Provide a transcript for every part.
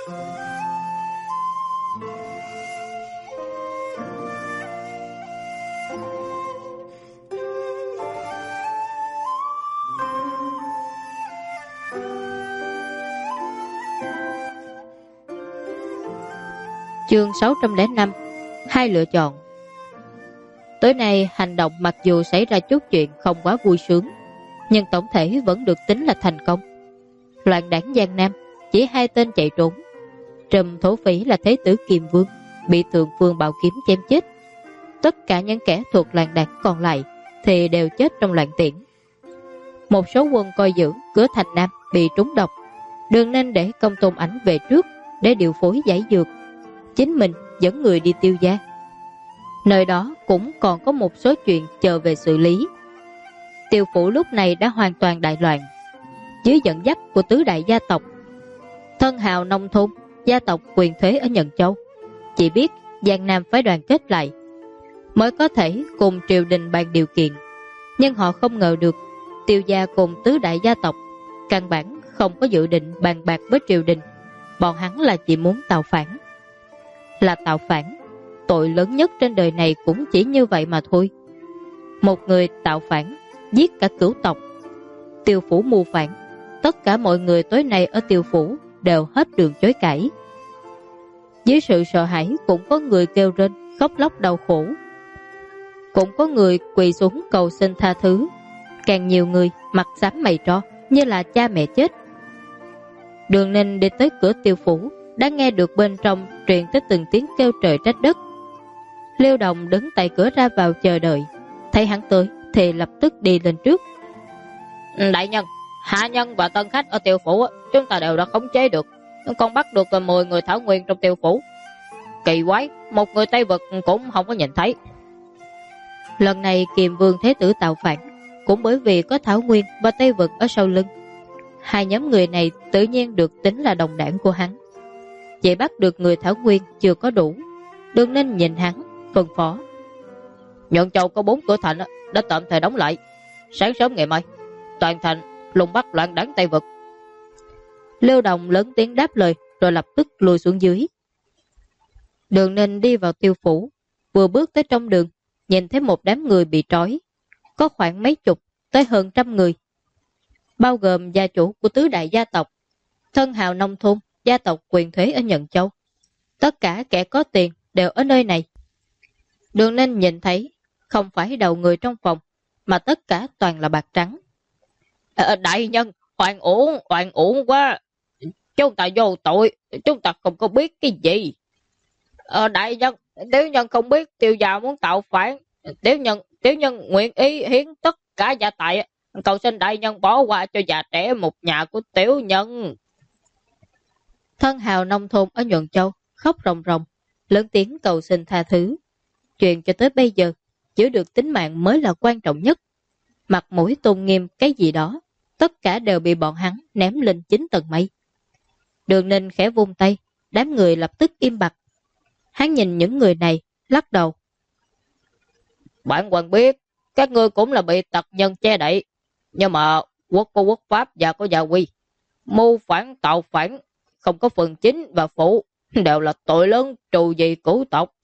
Chương 605. Hai lựa chọn. Tối nay hành động mặc dù xảy ra chút chuyện không quá vui sướng, nhưng tổng thể vẫn được tính là thành công. Loạn đảng Giang Nam chỉ 2 tên chạy trốn. Trùm thổ phỉ là Thế tử Kiềm Vương bị Thượng Phương Bảo Kiếm chém chết. Tất cả những kẻ thuộc loạn đảng còn lại thì đều chết trong loạn tiễn. Một số quân coi giữ cửa thành Nam bị trúng độc, Đường nên để Công Tôn Ảnh về trước để điều phối giải dược, chính mình dẫn người đi Tiêu gia. Nơi đó cũng còn có một số chuyện chờ về xử lý. Tiêu phủ lúc này đã hoàn toàn đại loạn. Dưới dẫn dắt của tứ đại gia tộc, thân hào nông thôn, gia tộc quyền thế ở Nhận Châu, chỉ biết Giang Nam phải đoàn kết lại mới có thể cùng triều đình bàn điều kiện. Nhưng họ không ngờ được Tiêu gia cùng tứ đại gia tộc căn bản không có dự định bàn bạc với triều đình. Bọn hắn là chỉ muốn tạo phản. Là tạo phản, tội lớn nhất trên đời này cũng chỉ như vậy mà thôi. Một người tạo phản giết cả cửu tộc. Tiêu phủ mưu phản, tất cả mọi người tối nay ở Tiêu phủ đều hết đường chối cãi. Dưới sự sợ hãi cũng có người kêu rên khóc lóc đau khổ, cũng có người quỳ xuống cầu xin tha thứ, càng nhiều người mặt xám mày tro như là cha mẹ chết. Đường Ninh đi tới cửa Tiêu phủ, đã nghe được bên trong truyền tới từng tiếng kêu trời trách đất. Liêu Đồng đứng tại cửa ra vào chờ đợi, thấy hắn tới thì lập tức đi lên trước. Đại nhân, hạ nhân và tân khách ở Tiêu phủ chúng ta đều đã khống chế được, còn bắt được 10 người Thảo Nguyên trong Tiêu phủ. Kỳ quái, một người Tây Vực cũng không có nhìn thấy. Lần này Kiềm Vương Thế tử tạo phản cũng bởi vì có Thảo Nguyên và Tây Vực ở sau lưng. Hai nhóm người này tự nhiên được tính là đồng đảng của hắn. Chỉ bắt được người Thảo Nguyên chưa có đủ. Đừng nên nhìn hắn phân phó. Nhận Châu có 4 cửa thành đã tạm thời đóng lại. Sáng sớm ngày mai toàn thành lùng bắt loạn đảng Tây Vực. Liêu Đồng lớn tiếng đáp lời rồi lập tức lùi xuống dưới. Đường Ninh đi vào Tiêu phủ, vừa bước tới trong đường nhìn thấy một đám người bị trói, có khoảng mấy chục tới hơn 100 người, bao gồm gia chủ của tứ đại gia tộc, thân hào nông thôn, gia tộc quyền thế ở Nhận Châu. Tất cả kẻ có tiền đều ở nơi này. Đường Ninh nhìn thấy không phải đầu người trong phòng, mà tất cả toàn là bạc trắng. Đại nhân, oan uổng quá. Chúng ta vô tội, chúng ta không có biết cái gì. Đại nhân, tiểu nhân không biết Tiêu gia muốn tạo phản. Tiểu nhân nguyện ý hiến tất cả gia tài, cầu xin đại nhân bỏ qua cho già trẻ một nhà của tiểu nhân. Thân hào nông thôn ở Nhuận Châu khóc ròng ròng, lớn tiếng cầu xin tha thứ. Chuyện cho tới bây giờ giữ được tính mạng mới là quan trọng nhất. Mặt mũi tôn nghiêm cái gì đó, tất cả đều bị bọn hắn ném lên 9 tầng mây. Đường Ninh khẽ vung tay, đám người lập tức im bặt. Hắn nhìn những người này, lắc đầu. Bản quan biết các ngươi cũng là bị tặc nhân che đậy, nhưng mà quốc có quốc pháp và có gia quy. Mưu phản tạo phản, không có phần chính và phụ, đều là tội lớn trù gì cửu tộc.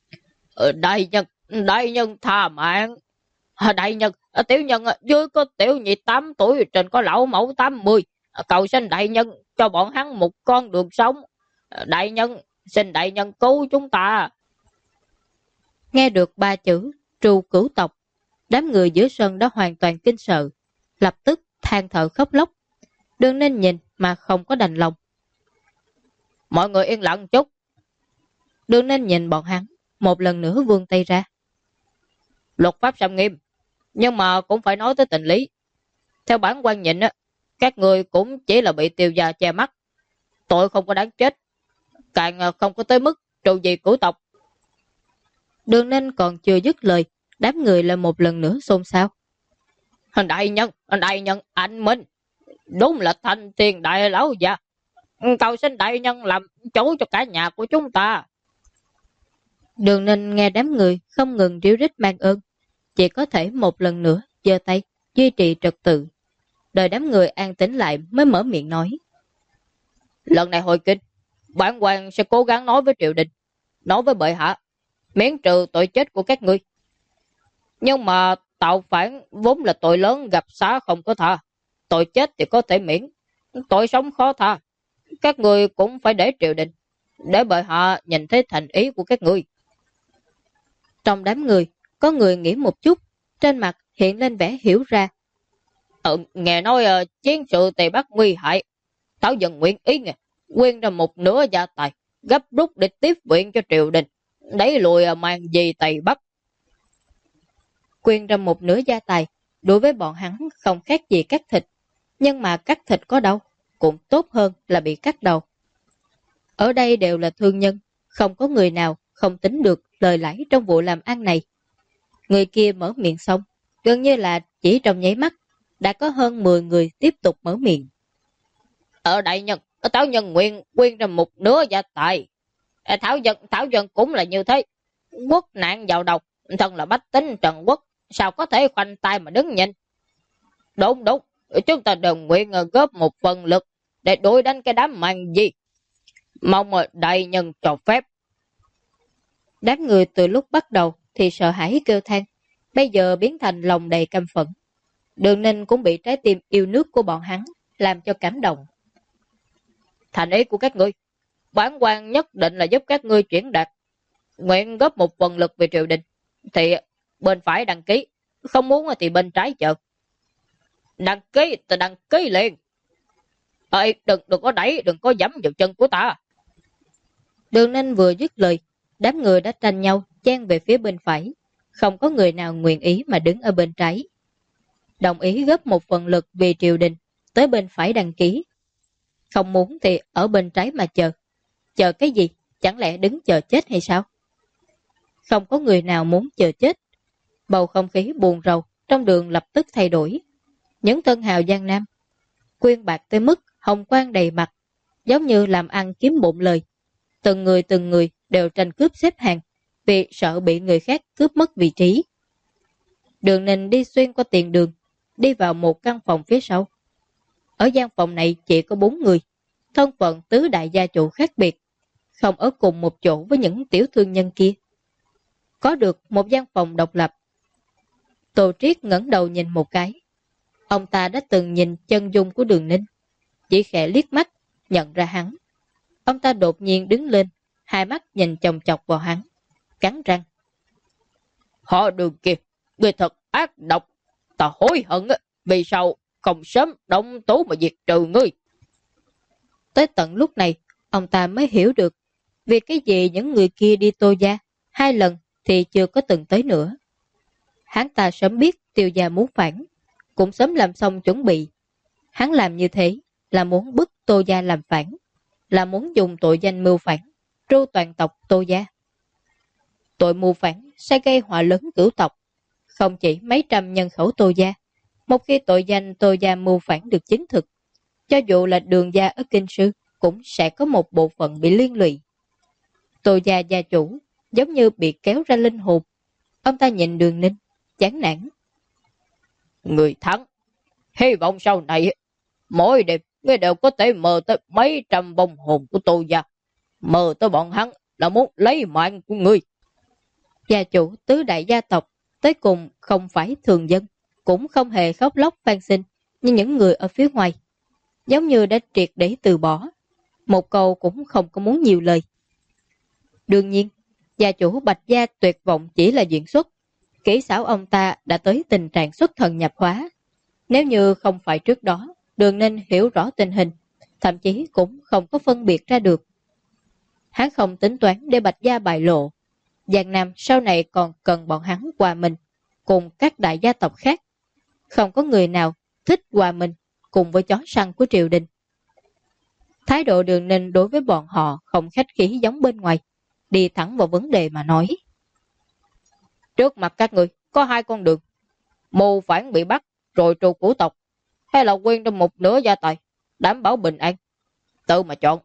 Đại nhân tha mạng. Đại nhân, tiểu nhân dưới có tiểu nhị 8 tuổi, trên có lão mẫu 80. Cầu xin đại nhân cho bọn hắn một con đường sống. Đại nhân, xin đại nhân cứu chúng ta. Nghe được 3 chữ trù cửu tộc, đám người giữa sân đã hoàn toàn kinh sợ, lập tức than thở khóc lóc. Đường Ninh nhìn mà không có đành lòng. Mọi người yên lặng chút. Đường Ninh nhìn bọn hắn, một lần nữa vươn tay ra. Luật pháp xâm nghiêm, nhưng mà cũng phải nói tới tình lý. Theo bản quan nhìn, các người cũng chỉ là bị Tiêu gia che mắt, tội không có đáng chết, càng không có tới mức trù gì cửu tộc. Đường Ninh còn chưa dứt lời, đám người lại một lần nữa xôn xao. Đại nhân, anh Minh, đúng là thanh tiền đại lão già. Cầu xin đại nhân làm chủ cho cả nhà của chúng ta. Đường Ninh nghe đám người không ngừng ríu rít mang ơn, chỉ có thể một lần nữa giơ tay duy trì trật tự. Đợi đám người an tĩnh lại mới mở miệng nói. Lần này hồi kinh, Bản quan sẽ cố gắng nói với triều đình, nói với bệ hạ, miễn trừ tội chết của các ngươi. Nhưng mà tạo phản vốn là tội lớn, gặp xá không có tha. Tội chết thì có thể miễn, tội sống khó tha. Các ngươi cũng phải để triều đình, để bệ hạ nhìn thấy thành ý của các ngươi. Trong đám người, có người nghĩ một chút, trên mặt hiện lên vẻ hiểu ra. Nghe nói chiến sự Tây Bắc nguy hại, Thảo Dân nguyện ý nghe, quyên ra một nửa gia tài, gấp rút để tiếp viện cho triều đình, đẩy lùi màn gì Tây Bắc. Quyên ra một nửa gia tài, đối với bọn hắn không khác gì cắt thịt, nhưng mà cắt thịt có đâu, cũng tốt hơn là bị cắt đầu. Ở đây đều là thương nhân, không có người nào không tính được lời lãi trong vụ làm ăn này. Người kia mở miệng xong, gần như là chỉ trong nháy mắt, đã có hơn 10 người tiếp tục mở miệng. Ở đại nhân, Thảo Dân nguyện quyên ra một nửa gia tài. Thảo Dân cũng là như thế. Quốc nạn vào độc, thân là bách tính Trần Quốc, sao có thể khoanh tay mà đứng nhìn. Đúng, chúng ta đều nguyện góp một phần lực để đối đánh cái đám màn gì. Mong đại nhân cho phép. Đám người từ lúc bắt đầu thì sợ hãi kêu than, bây giờ biến thành lòng đầy căm phẫn. Đường Ninh cũng bị trái tim yêu nước của bọn hắn làm cho cảm động. Thành ý của các ngươi, bản quan nhất định là giúp các ngươi chuyển đạt. Nguyện góp một phần lực về triều đình, thì bên phải đăng ký, không muốn thì bên trái chờ. Đăng ký liền. Đừng có đẩy, đừng có giẫm vào chân của ta. Đường Ninh vừa dứt lời, đám người đã tranh nhau chen về phía bên phải, không có người nào nguyện ý mà đứng ở bên trái. Đồng ý góp một phần lực vì triều đình, tới bên phải đăng ký. Không muốn thì ở bên trái mà chờ. Chờ cái gì? Chẳng lẽ đứng chờ chết hay sao? Không có người nào muốn chờ chết. Bầu không khí buồn rầu trong đường lập tức thay đổi. Những tân hào Giang Nam quyên bạc tới mức hồng quang đầy mặt, giống như làm ăn kiếm bộn lời. Từng người đều tranh cướp xếp hàng vì sợ bị người khác cướp mất vị trí. Đường Ninh đi xuyên qua tiền đường, đi vào một căn phòng phía sau. Ở gian phòng này chỉ có 4 người, thân phận tứ đại gia chủ khác biệt, không ở cùng một chỗ với những tiểu thương nhân kia. Có được một gian phòng độc lập. Tô Triết ngẩng đầu nhìn một cái. Ông ta đã từng nhìn chân dung của Đường Ninh, chỉ khẽ liếc mắt, nhận ra hắn. Ông ta đột nhiên đứng lên, hai mắt nhìn chòng chọc vào hắn, cắn răng. Họ Đường kia, người thật ác độc, ta hối hận vì sao không sớm động tố mà diệt trừ ngươi. Tới tận lúc này, ông ta mới hiểu được vì cái gì những người kia đi Tô gia 2 lần thì chưa có từng tới nữa. Hắn ta sớm biết Tiêu gia muốn phản, cũng sớm làm xong chuẩn bị. Hắn làm như thế là muốn bức Tô gia làm phản, là muốn dùng tội danh mưu phản, tru toàn tộc Tô gia. Tội mưu phản sẽ gây họa lớn cửu tộc, không chỉ mấy trăm nhân khẩu Tô gia. Một khi tội danh Tô gia mưu phản được chứng thực, cho dù là Đường gia ở Kinh Sư cũng sẽ có một bộ phận bị liên lụy. Tô gia gia chủ giống như bị kéo ra linh hồn. Ông ta nhìn Đường Ninh, chán nản. Người thắng, hy vọng sau này mỗi đêm ngươi đều có thể mơ tới mấy trăm vong hồn của Tô gia, mơ tới bọn hắn là muốn lấy mạng của ngươi. Gia chủ tứ đại gia tộc tới cùng không phải thường dân, cũng không hề khóc lóc van xin như những người ở phía ngoài, giống như đã triệt để từ bỏ, một câu cũng không có muốn nhiều lời. Đương nhiên, gia chủ Bạch gia tuyệt vọng chỉ là diễn xuất, kỹ xảo ông ta đã tới tình trạng xuất thần nhập hóa. Nếu như không phải trước đó Đường Ninh hiểu rõ tình hình, thậm chí cũng không có phân biệt ra được. Hắn không tính toán để Bạch gia bại lộ. Giang Nam sau này còn cần bọn hắn hòa mình cùng các đại gia tộc khác. Không có người nào thích hòa mình cùng với chó săn của triều đình. Thái độ Đường Ninh đối với bọn họ không khách khí giống bên ngoài, đi thẳng vào vấn đề mà nói. Trước mặt các người có 2 con đường, mưu phản bị bắt rồi trù của tộc, hay là quyên trong một nửa gia tài đảm bảo bình an, tự mà chọn.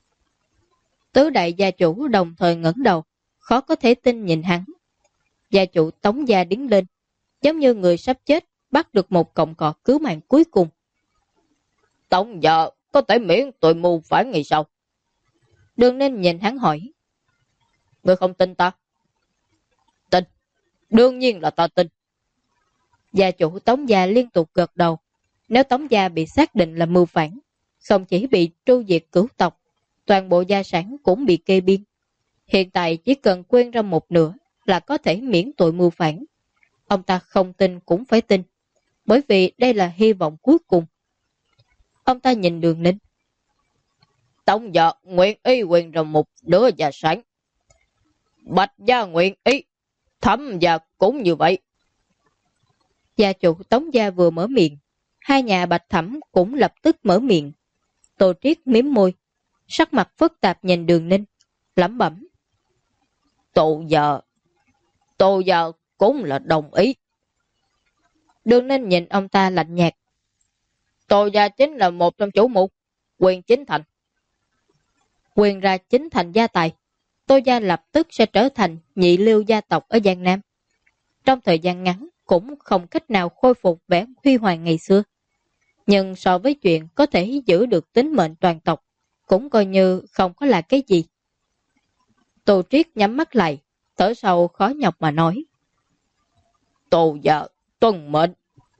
Tứ đại gia chủ đồng thời ngẩng đầu, khó có thể tin nhìn hắn. Gia chủ Tống gia đứng lên, giống như người sắp chết bắt được một cọng cỏ cứu mạng cuối cùng. Tống gia có thể miễn tội mưu phản ngày sau. Đường Ninh nhìn hắn hỏi. Ngươi không tin ta? Tin. Đương nhiên là ta tin. Gia chủ Tống gia liên tục gật đầu. Nếu Tống gia bị xác định là mưu phản, không chỉ bị tru diệt cửu tộc, toàn bộ gia sản cũng bị kê biên. Hiện tại chỉ cần quyên ra một nửa là có thể miễn tội mưu phản. Ông ta không tin cũng phải tin, bởi vì đây là hy vọng cuối cùng. Ông ta nhìn Đường Ninh. Tống gia nguyện ý quyên ra một nửa gia sản. Bạch gia nguyện ý, Thẩm gia cũng như vậy. Gia chủ Tống gia vừa mở miệng, hai nhà Bạch Thẩm cũng lập tức mở miệng. Tô Triết miếm môi, sắc mặt phức tạp nhìn Đường Ninh, lẩm bẩm. Tô gia cũng là đồng ý. Đường Ninh nhìn ông ta lạnh nhạt. Tô gia chính là một trong chủ mục, quyền chính thành. Quyền ra chính thành gia tài, Tô gia lập tức sẽ trở thành nhị lưu gia tộc ở Giang Nam. Trong thời gian ngắn cũng không cách nào khôi phục vẻ huy hoàng ngày xưa. Nhưng so với chuyện có thể giữ được tính mệnh toàn tộc, cũng coi như không có là cái gì. Tô Triết nhắm mắt lại, thở sâu khó nhọc mà nói. Tô gia tuân mệnh.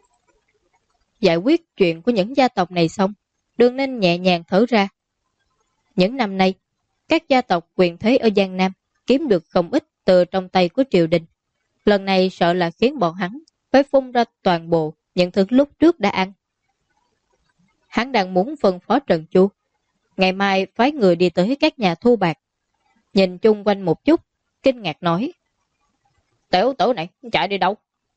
Giải quyết chuyện của những gia tộc này xong, Đường Ninh nhẹ nhàng thở ra. Những năm nay, các gia tộc quyền thế ở Giang Nam kiếm được không ít từ trong tay của triều đình. Lần này sợ là khiến bọn hắn phải phun ra toàn bộ những thứ lúc trước đã ăn. Hắn đang muốn phân phó Trần Chu, ngày mai phái người đi tới các nhà thu bạc. Nhìn chung quanh một chút, kinh ngạc nói. Tiểu tử này chạy đi đâu?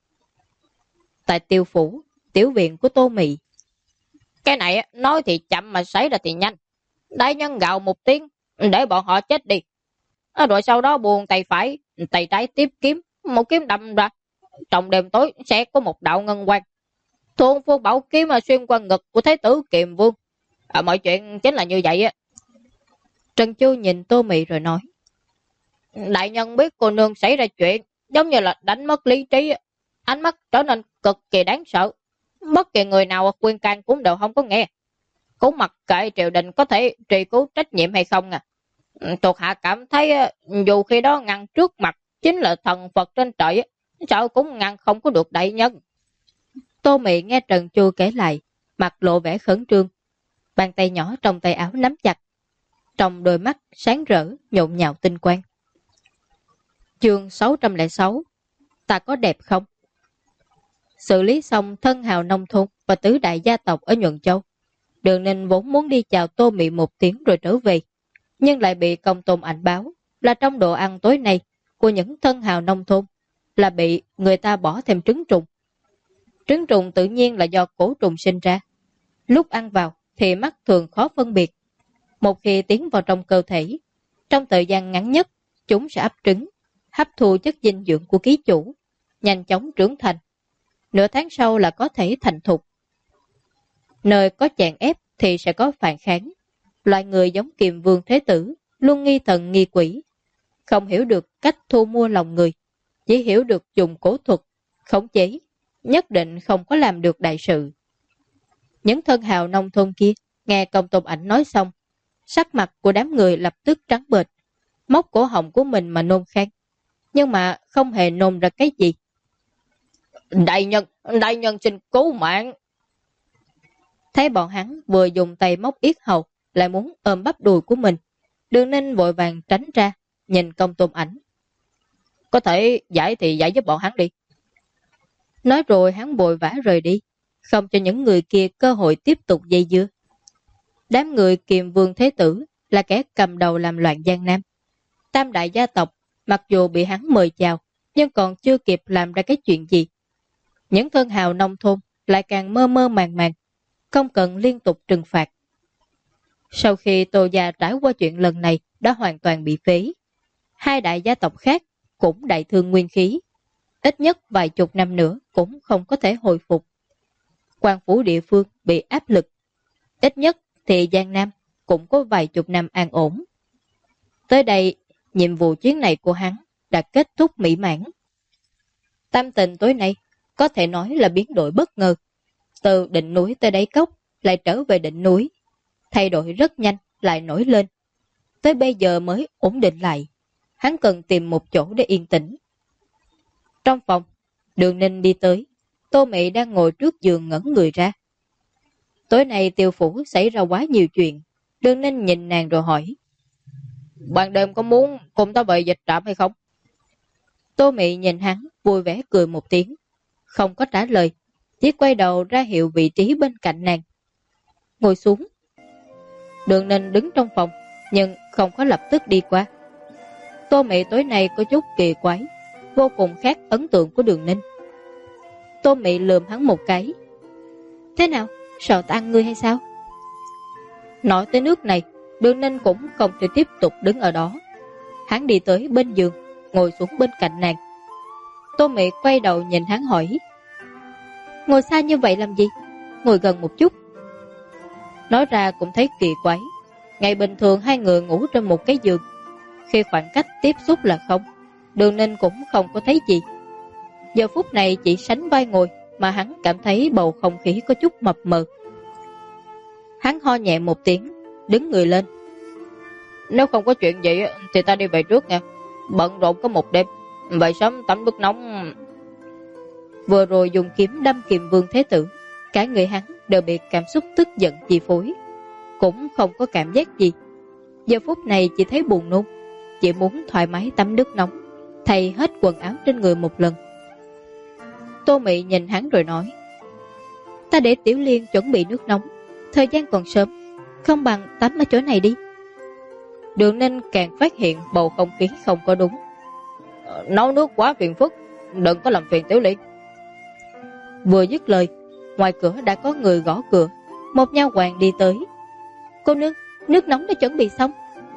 Tại Tiêu phủ, tiểu viện của Tô Mị. Cái này nói thì chậm mà xảy ra thì nhanh. Đại nhân gào một tiếng để bọn họ chết đi. Rồi sau đó buông tay phải, tay trái tiếp kiếm, một kiếm đâm ra. Trong đêm tối sẽ có một đạo ngân quang. Thuần phương bảo kiếm mà xuyên qua ngực của Thái tử Kiềm Vương. Mọi chuyện chính là như vậy á. Trần Chu nhìn Tô Mị rồi nói. Đại nhân biết cô nương xảy ra chuyện, giống như là đánh mất lý trí. Ánh mắt trở nên cực kỳ đáng sợ. Bất kỳ người nào khuyên can cũng đều không có nghe. Cũng mặc kệ triều đình có thể truy cứu trách nhiệm hay không à. Thuộc hạ cảm thấy dù khi đó ngăn trước mặt chính là thần Phật trên trời, sợ cũng ngăn không có được đại nhân. Tô Mị nghe Trần Chu kể lại, mặt lộ vẻ khẩn trương. Bàn tay nhỏ trong tay áo nắm chặt, trong đôi mắt sáng rỡ nhộn nhạo tinh quang. Chương 606. Ta có đẹp không? Xử lý xong thân hào nông thôn và tứ đại gia tộc ở Nhuận Châu, Đường Ninh vốn muốn đi chào Tô Mị một tiếng rồi trở về, nhưng lại bị Công Tôn Ảnh báo là trong đồ ăn tối nay của những thân hào nông thôn là bị người ta bỏ thêm trứng trùng. Trứng trùng tự nhiên là do cổ trùng sinh ra. Lúc ăn vào thì mắt thường khó phân biệt. Một khi tiến vào trong cơ thể, trong thời gian ngắn nhất, chúng sẽ ấp trứng, hấp thu chất dinh dưỡng của ký chủ, nhanh chóng trưởng thành. Nửa tháng sau là có thể thành thục. Nơi có chèn ép thì sẽ có phản kháng. Loại người giống Kiềm Vương Thế Tử, luôn nghi thần nghi quỷ, không hiểu được cách thu mua lòng người, chỉ hiểu được dùng cổ thuật, khống chế, nhất định không có làm được đại sự. Những thân hào nông thôn kia, nghe Công Tôn Ảnh nói xong, sắc mặt của đám người lập tức trắng bệch, móc cổ họng của mình mà nôn khan, nhưng mà không hề nôn ra cái gì. Đại nhân xin cứu mạng. Thấy bọn hắn vừa dùng tay móc yết hầu, lại muốn ôm bắp đùi của mình, Đường Ninh vội vàng tránh ra, nhìn Công Tôn Ảnh. Có thể giải thì giải giúp bọn hắn đi. Nói rồi hắn vội vã rời đi, không cho những người kia cơ hội tiếp tục dây dưa. Đám người Kiềm Vương Thế Tử là kẻ cầm đầu làm loạn Giang Nam. Tam đại gia tộc mặc dù bị hắn mời chào, nhưng còn chưa kịp làm ra cái chuyện gì. Những thân hào nông thôn lại càng mơ mơ màng màng, không cần liên tục trừng phạt. Sau khi Tô gia trải qua chuyện lần này đã hoàn toàn bị phế, hai đại gia tộc khác cũng đại thương nguyên khí, ít nhất vài chục năm nữa cũng không có thể hồi phục. Quan phủ địa phương bị áp lực, ít nhất thì Giang Nam cũng có vài chục năm an ổn. Tới đây, nhiệm vụ chuyến này của hắn đã kết thúc mỹ mãn. Tâm tình tối nay có thể nói là biến đổi bất ngờ. Từ đỉnh núi tới đáy cốc lại trở về đỉnh núi, thay đổi rất nhanh lại nổi lên. tới bây giờ mới ổn định lại. Hắn cần tìm một chỗ để yên tĩnh. Trong phòng, Đường Ninh đi tới. Tô Mị đang ngồi trước giường ngẩn người ra. Tối nay Tiêu phủ xảy ra quá nhiều chuyện. Đường Ninh nhìn nàng rồi hỏi: ban đêm có muốn cùng ta về dịch trạm hay không? Tô Mị nhìn hắn, vui vẻ cười một tiếng, không có trả lời, chỉ quay đầu ra hiệu vị trí bên cạnh nàng. Ngồi xuống. Đường Ninh đứng trong phòng, nhưng không có lập tức đi qua. Tô Mị tối nay có chút kỳ quái, vô cùng khác ấn tượng của Đường Ninh. Tô Mị lườm hắn một cái. Thế nào, sợ ta ăn ngươi hay sao? Nói tới nước này, Đường Ninh cũng không thể tiếp tục đứng ở đó. Hắn đi tới bên giường, ngồi xuống bên cạnh nàng. Tô Mị quay đầu nhìn hắn hỏi: ngồi xa như vậy làm gì? Ngồi gần một chút. Nói ra cũng thấy kỳ quái. Ngày bình thường hai người ngủ trên một cái giường, khi khoảng cách tiếp xúc là không, Đường Ninh cũng không có thấy gì. Giờ phút này chỉ sánh vai ngồi mà hắn cảm thấy bầu không khí có chút mập mờ. Hắn ho nhẹ một tiếng, đứng người lên. Nếu không có chuyện gì thì ta đi về trước nha. Bận rộn có một đêm, vậy sớm tắm nước nóng. Vừa rồi dùng kiếm đâm Kiềm Vương Thế Tử, cả người hắn đều bị cảm xúc tức giận chi phối, cũng không có cảm giác gì. Giờ phút này chỉ thấy buồn nôn, chỉ muốn thoải mái tắm nước nóng, thay hết quần áo trên người một lần. Tô Mị nhìn hắn rồi nói: ta để Tiểu Liên chuẩn bị nước nóng, thời gian còn sớm, không bằng tắm ở chỗ này đi. Đường Ninh càng phát hiện bầu không khí không có đúng. Nấu nước quá phiền phức, đừng có làm phiền Tiểu Liên. Vừa dứt lời, ngoài cửa đã có người gõ cửa. Một nha hoàn đi tới. Cô nương, nước nóng đã chuẩn bị xong.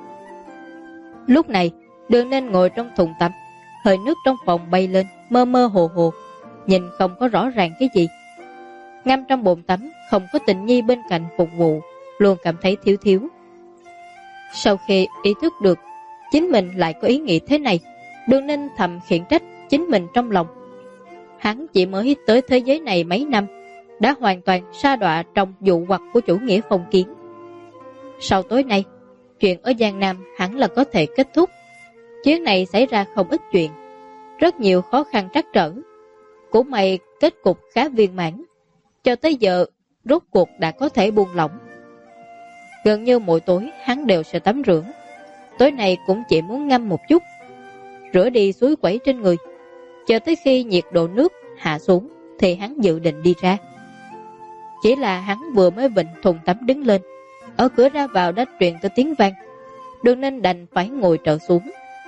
Lúc này, Đường Ninh ngồi trong thùng tắm, hơi nước trong phòng bay lên, mơ mơ hồ hồ, nhìn không có rõ ràng cái gì. Ngâm trong bồn tắm, không có Tình Nhi bên cạnh phục vụ, luôn cảm thấy thiếu thiếu. Sau khi ý thức được chính mình lại có ý nghĩ thế này, Đường Ninh thầm khiển trách chính mình trong lòng. Hắn chỉ mới tới thế giới này mấy năm, đã hoàn toàn sa đọa trong dụ hoặc của chủ nghĩa phong kiến. Sau tối nay, chuyện ở Giang Nam hẳn là có thể kết thúc. Chuyến này xảy ra không ít chuyện, rất nhiều khó khăn trắc trở. Cũng may kết cục khá viên mãn, cho tới giờ rốt cuộc đã có thể buông lỏng. Gần như mỗi tối hắn đều sẽ tắm rửa. Tối nay cũng chỉ muốn ngâm một chút, rửa đi suối quẩy trên người. Chờ tới khi nhiệt độ nước hạ xuống thì hắn dự định đi ra. Chỉ là hắn vừa mới vịnh thùng tắm đứng lên, ở cửa ra vào đã truyền tới tiếng vang. Đường Ninh đành phải ngồi trở xuống.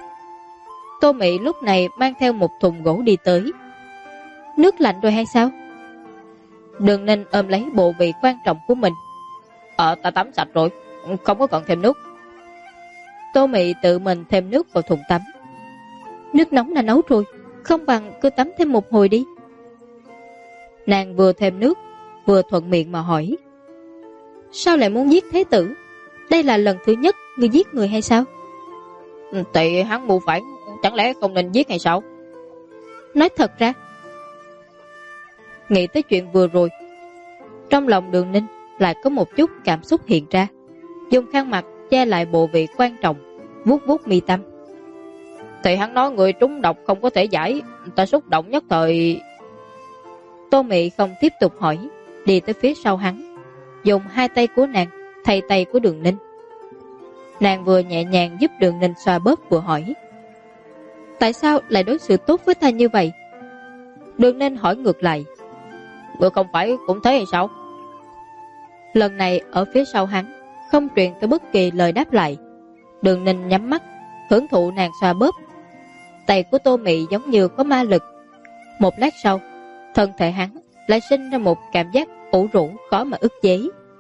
Tô Mị lúc này mang theo một thùng gỗ đi tới. Nước lạnh rồi hay sao? Đường Ninh ôm lấy bộ vị quan trọng của mình. Ta tắm sạch rồi, không có cần thêm nước. Tô Mị tự mình thêm nước vào thùng tắm. Nước nóng đã nấu rồi, không bằng cứ tắm thêm một hồi đi. Nàng vừa thêm nước, vừa thuận miệng mà hỏi: sao lại muốn giết Thế Tử? Đây là lần thứ nhất ngươi giết người hay sao? Tại hắn mưu phản, chẳng lẽ không nên giết hay sao? Nói thật ra. Nghĩ tới chuyện vừa rồi, trong lòng Đường Ninh lại có một chút cảm xúc hiện ra. Dùng khăn mặt che lại bộ vị quan trọng, vuốt vuốt mi tâm. Thì hắn nói người trúng độc không có thể giải, ta xúc động nhất thời. Tô Mị không tiếp tục hỏi, đi tới phía sau hắn, dùng hai tay của nàng thay tay của Đường Ninh. Nàng vừa nhẹ nhàng giúp Đường Ninh xoa bóp vừa hỏi: tại sao lại đối xử tốt với ta như vậy? Đường Ninh hỏi ngược lại: người không phải cũng thế hay sao? Lần này ở phía sau hắn không truyền tới bất kỳ lời đáp lại. Đường Ninh nhắm mắt hưởng thụ nàng xoa bóp. Tay của Tô Mị giống như có ma lực. Một lát sau, thân thể hắn lại sinh ra một cảm giác ủ rũ khó mà ức chế.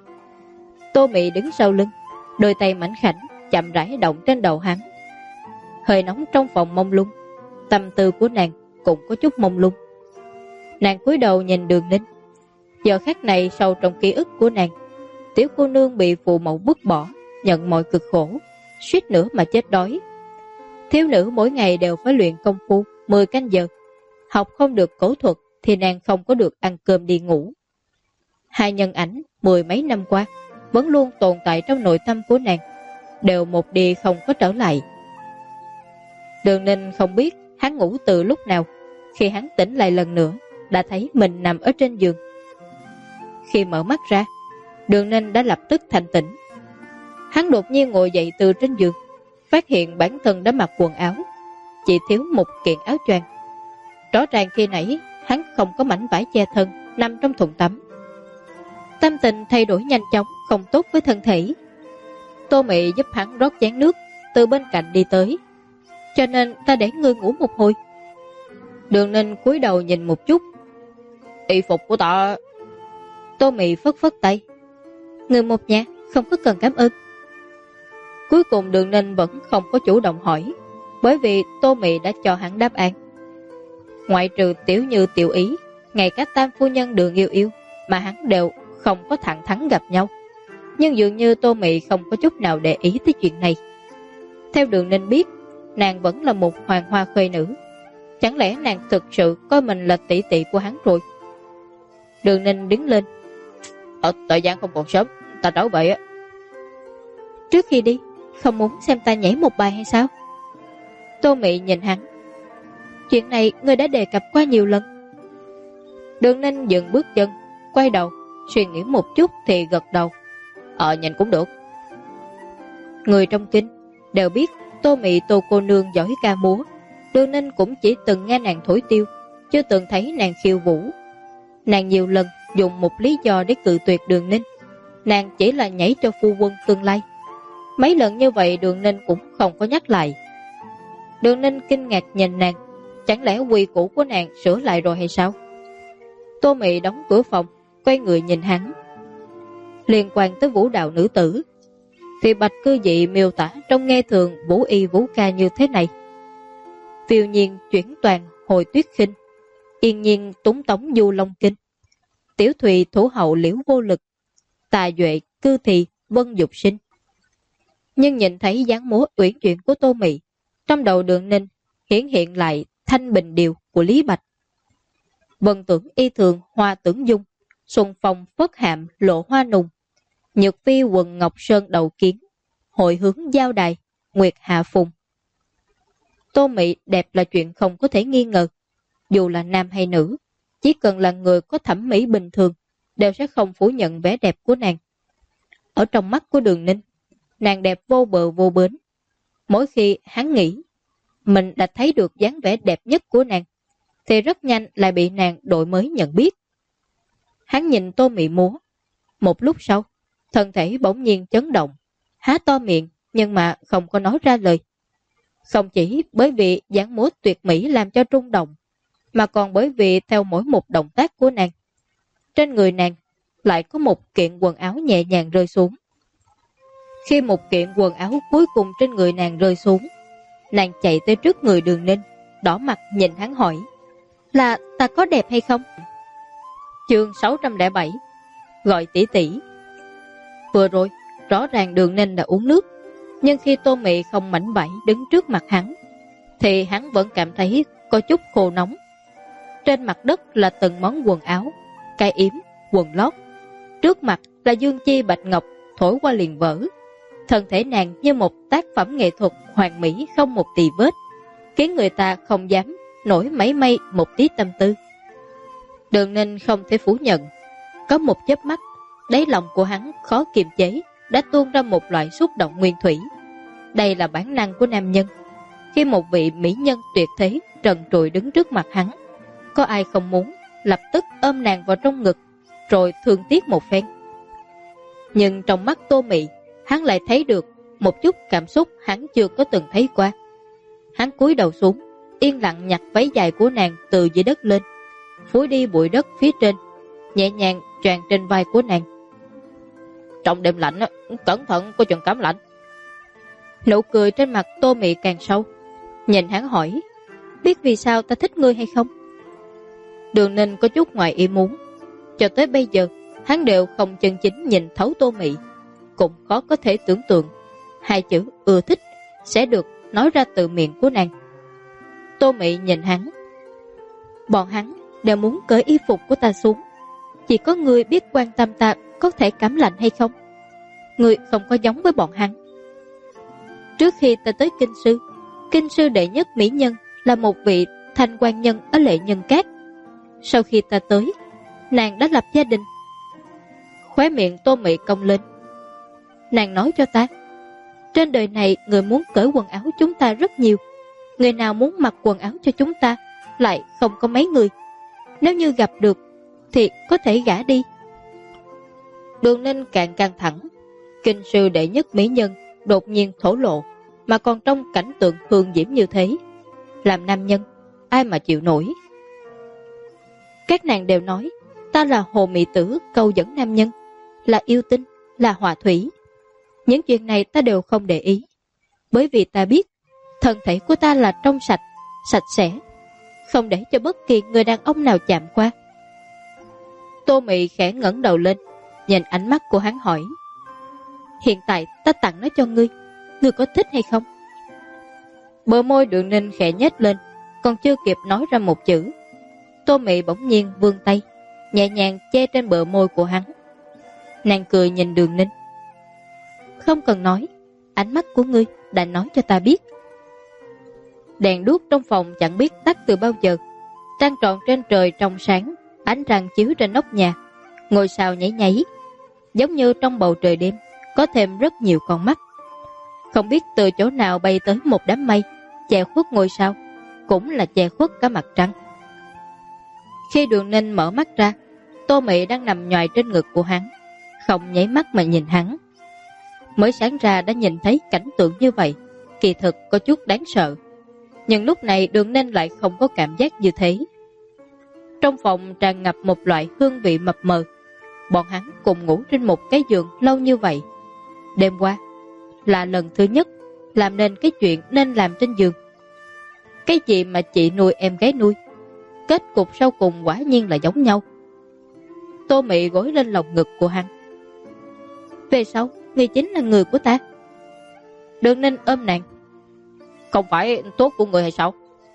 Tô Mị đứng sau lưng, đôi tay mảnh khảnh chậm rãi động trên đầu hắn. Hơi nóng trong phòng mông lung, tâm tư của nàng cũng có chút mông lung. Nàng cúi đầu nhìn Đường Ninh. Giờ khắc này sâu trong ký ức của nàng, tiểu cô nương bị phụ mẫu vứt bỏ, nhận mọi cực khổ, suýt nữa mà chết đói. Thiếu nữ mỗi ngày đều phải luyện công phu 10 canh giờ, học không được cổ thuật thì nàng không có được ăn cơm đi ngủ. Hai nhân ảnh 10 mấy năm qua vẫn luôn tồn tại trong nội tâm của nàng. đều một đi không có trở lại. Đường Ninh không biết hắn ngủ từ lúc nào. Khi hắn tỉnh lại lần nữa, đã thấy mình nằm ở trên giường. Khi mở mắt ra, Đường Ninh đã lập tức thanh tỉnh. Hắn đột nhiên ngồi dậy từ trên giường, phát hiện bản thân đã mặc quần áo, chỉ thiếu một kiện áo choàng. Rõ ràng khi nãy hắn không có mảnh vải che thân nằm trong thùng tắm. Tâm tình thay đổi nhanh chóng, không tốt với thân thể. Tô Mị giúp hắn rót chén nước từ bên cạnh đi tới. Cho nên ta để ngươi ngủ một hồi. Đường Ninh cúi đầu nhìn một chút. Y phục của ta. Tô Mị phất phất tay. Người một nhà, không có cần cảm ơn. Cuối cùng Đường Ninh vẫn không có chủ động hỏi, bởi vì Tô Mị đã cho hắn đáp án. Ngoại trừ Tiểu Như Tiểu Ý, ngay cả tam phu nhân Đường Yêu Yêu mà hắn đều không có thẳng thắn gặp nhau. Nhưng dường như Tô Mị không có chút nào để ý tới chuyện này. Theo Đường Ninh biết, nàng vẫn là một hoàng hoa khơi nữ. Chẳng lẽ nàng thực sự coi mình là tỷ tỷ của hắn rồi? Đường Ninh đứng lên. Thời gian không còn sớm, ta trở về á. Trước khi đi, không muốn xem ta nhảy một bài hay sao? Tô Mị nhìn hắn. Chuyện này ngươi đã đề cập qua nhiều lần. Đường Ninh dừng bước chân, quay đầu, suy nghĩ một chút thì gật đầu. Nhìn cũng được. Người trong kinh đều biết Tô Mị Tô cô nương giỏi ca múa. Đường Ninh cũng chỉ từng nghe nàng thổi tiêu, chưa từng thấy nàng khiêu vũ. Nàng nhiều lần dùng một lý do để cự tuyệt Đường Ninh. Nàng chỉ là nhảy cho phu quân tương lai. Mấy lần như vậy Đường Ninh cũng không có nhắc lại. Đường Ninh kinh ngạc nhìn nàng. Chẳng lẽ quy củ của nàng sửa lại rồi hay sao? Tô Mị đóng cửa phòng, quay người nhìn hắn. Liên quan tới vũ đạo nữ tử, thì Bạch Cư Dị miêu tả trong nghe thường vũ y vũ ca như thế này: phiêu nhiên chuyển toàn hồi tuyết khinh, yên nhiên túng tống du long kinh, tiểu thùy thủ hậu liễu vô lực, tà duệ cư thì vân dục sinh. Nhưng nhìn thấy dáng múa uyển chuyển của Tô Mị, trong đầu Đường Ninh hiển hiện lại thanh bình điều của Lý Bạch. Vân tưởng y thường hoa tưởng dung, xuân phong phất hạm lộ hoa nùng, nhược phi quần ngọc sơn đầu kiến, hội hướng giao đài nguyệt hạ phùng. Tô Mị đẹp là chuyện không có thể nghi ngờ. Dù là nam hay nữ, chỉ cần là người có thẩm mỹ bình thường, đều sẽ không phủ nhận vẻ đẹp của nàng. Ở trong mắt của Đường Ninh, nàng đẹp vô bờ vô bến. Mỗi khi hắn nghĩ mình đã thấy được dáng vẻ đẹp nhất của nàng, thì rất nhanh lại bị nàng đổi mới nhận biết. Hắn nhìn Tô Mị múa. Một lúc sau, thân thể bỗng nhiên chấn động, há to miệng nhưng mà không có nói ra lời. Không chỉ bởi vì dáng múa tuyệt mỹ làm cho rung động, mà còn bởi vì theo mỗi một động tác của nàng, trên người nàng lại có một kiện quần áo nhẹ nhàng rơi xuống. Khi một kiện quần áo cuối cùng trên người nàng rơi xuống, nàng chạy tới trước người Đường Ninh, đỏ mặt nhìn hắn hỏi: là ta có đẹp hay không? Chương 607 gọi tỷ tỷ. Vừa rồi rõ ràng Đường Ninh đã uống nước, nhưng khi Tô Mị không mảnh vải đứng trước mặt hắn, thì hắn vẫn cảm thấy có chút khô nóng. Trên mặt đất là từng món quần áo, cái yếm, quần lót. Trước mặt là dương chi bạch ngọc thổi qua liền vỡ. Thân thể nàng như một tác phẩm nghệ thuật hoàn mỹ không một tì vết, khiến người ta không dám nổi mảy may một tí tâm tư. Đường Ninh không thể phủ nhận, có một chớp mắt, đáy lòng của hắn khó kiềm chế đã tuôn ra một loại xúc động nguyên thủy. Đây là bản năng của nam nhân. Khi một vị mỹ nhân tuyệt thế trần trụi đứng trước mặt hắn, có ai không muốn lập tức ôm nàng vào trong ngực rồi thương tiếc một phen. Nhưng trong mắt Tô Mị, hắn lại thấy được một chút cảm xúc hắn chưa có từng thấy qua. Hắn cúi đầu xuống, yên lặng nhặt váy dài của nàng từ dưới đất lên, phủi đi bụi đất phía trên, nhẹ nhàng choàng trên vai của nàng. Trong đêm lạnh, cẩn thận có chuyện cảm lạnh. Nụ cười trên mặt Tô Mị càng sâu, nhìn hắn hỏi: biết vì sao ta thích ngươi hay không? Đường Ninh có chút ngoài ý muốn. Cho tới bây giờ hắn đều không chân chính nhìn thấu Tô Mị, cũng khó có thể tưởng tượng hai chữ ưa thích sẽ được nói ra từ miệng của nàng. Tô Mị nhìn hắn. Bọn hắn đều muốn cởi y phục của ta xuống, chỉ có ngươi biết quan tâm ta có thể cảm lạnh hay không. Ngươi không có giống với bọn hắn. Trước khi ta tới Kinh sư đệ nhất mỹ nhân là một vị thanh quan nhân ở Lệ Nhân Cát. Sau khi ta tới, nàng đã lập gia đình. Khóe miệng Tô Mị cong lên. Nàng nói cho ta, trên đời này người muốn cởi quần áo chúng ta rất nhiều, người nào muốn mặc quần áo cho chúng ta lại không có mấy người. Nếu như gặp được thì có thể gả đi. Đường Ninh càng căng thẳng. Kinh sư đệ nhất mỹ nhân đột nhiên thổ lộ, mà còn trong cảnh tượng hương diễm như thế, làm nam nhân ai mà chịu nổi. Các nàng đều nói ta là hồ mị tử câu dẫn nam nhân, là yêu tinh, là họa thủy. Những chuyện này ta đều không để ý, bởi vì ta biết thân thể của ta là trong sạch, sạch sẽ, không để cho bất kỳ người đàn ông nào chạm qua. Tô Mị khẽ ngẩng đầu lên, nhìn ánh mắt của hắn hỏi, hiện tại ta tặng nó cho ngươi, ngươi có thích hay không? Bờ môi Đường Ninh khẽ nhếch lên, còn chưa kịp nói ra một chữ, Tô Mị bỗng nhiên vươn tay, nhẹ nhàng che trên bờ môi của hắn. Nàng cười nhìn Đường Ninh. Không cần nói, ánh mắt của ngươi đã nói cho ta biết. Đèn đuốc trong phòng chẳng biết tắt từ bao giờ. Trăng tròn trên trời trong sáng, ánh trăng chiếu trên nóc nhà, ngôi sao nhảy nhảy, giống như trong bầu trời đêm có thêm rất nhiều con mắt. Không biết từ chỗ nào bay tới một đám mây, che khuất ngôi sao, cũng là che khuất cả mặt trăng. Khi Đường Ninh mở mắt ra, Tô Mị đang nằm nhoài trên ngực của hắn, không nháy mắt mà nhìn hắn. Mới sáng ra đã nhìn thấy cảnh tượng như vậy, kỳ thực có chút đáng sợ. Nhưng lúc này Đường Ninh lại không có cảm giác như thế. Trong phòng tràn ngập một loại hương vị mập mờ. Bọn hắn cùng ngủ trên một cái giường lâu như vậy. Đêm qua là lần thứ nhất làm nên cái chuyện nên làm trên giường. Cái gì mà chị nuôi em gái nuôi, kết cục sau cùng quả nhiên là giống nhau. Tô Mị gối lên lòng ngực của hắn. Về sau ngươi chính là người của ta. Đường Ninh ôm nàng. Không phải tốt của người hay sao?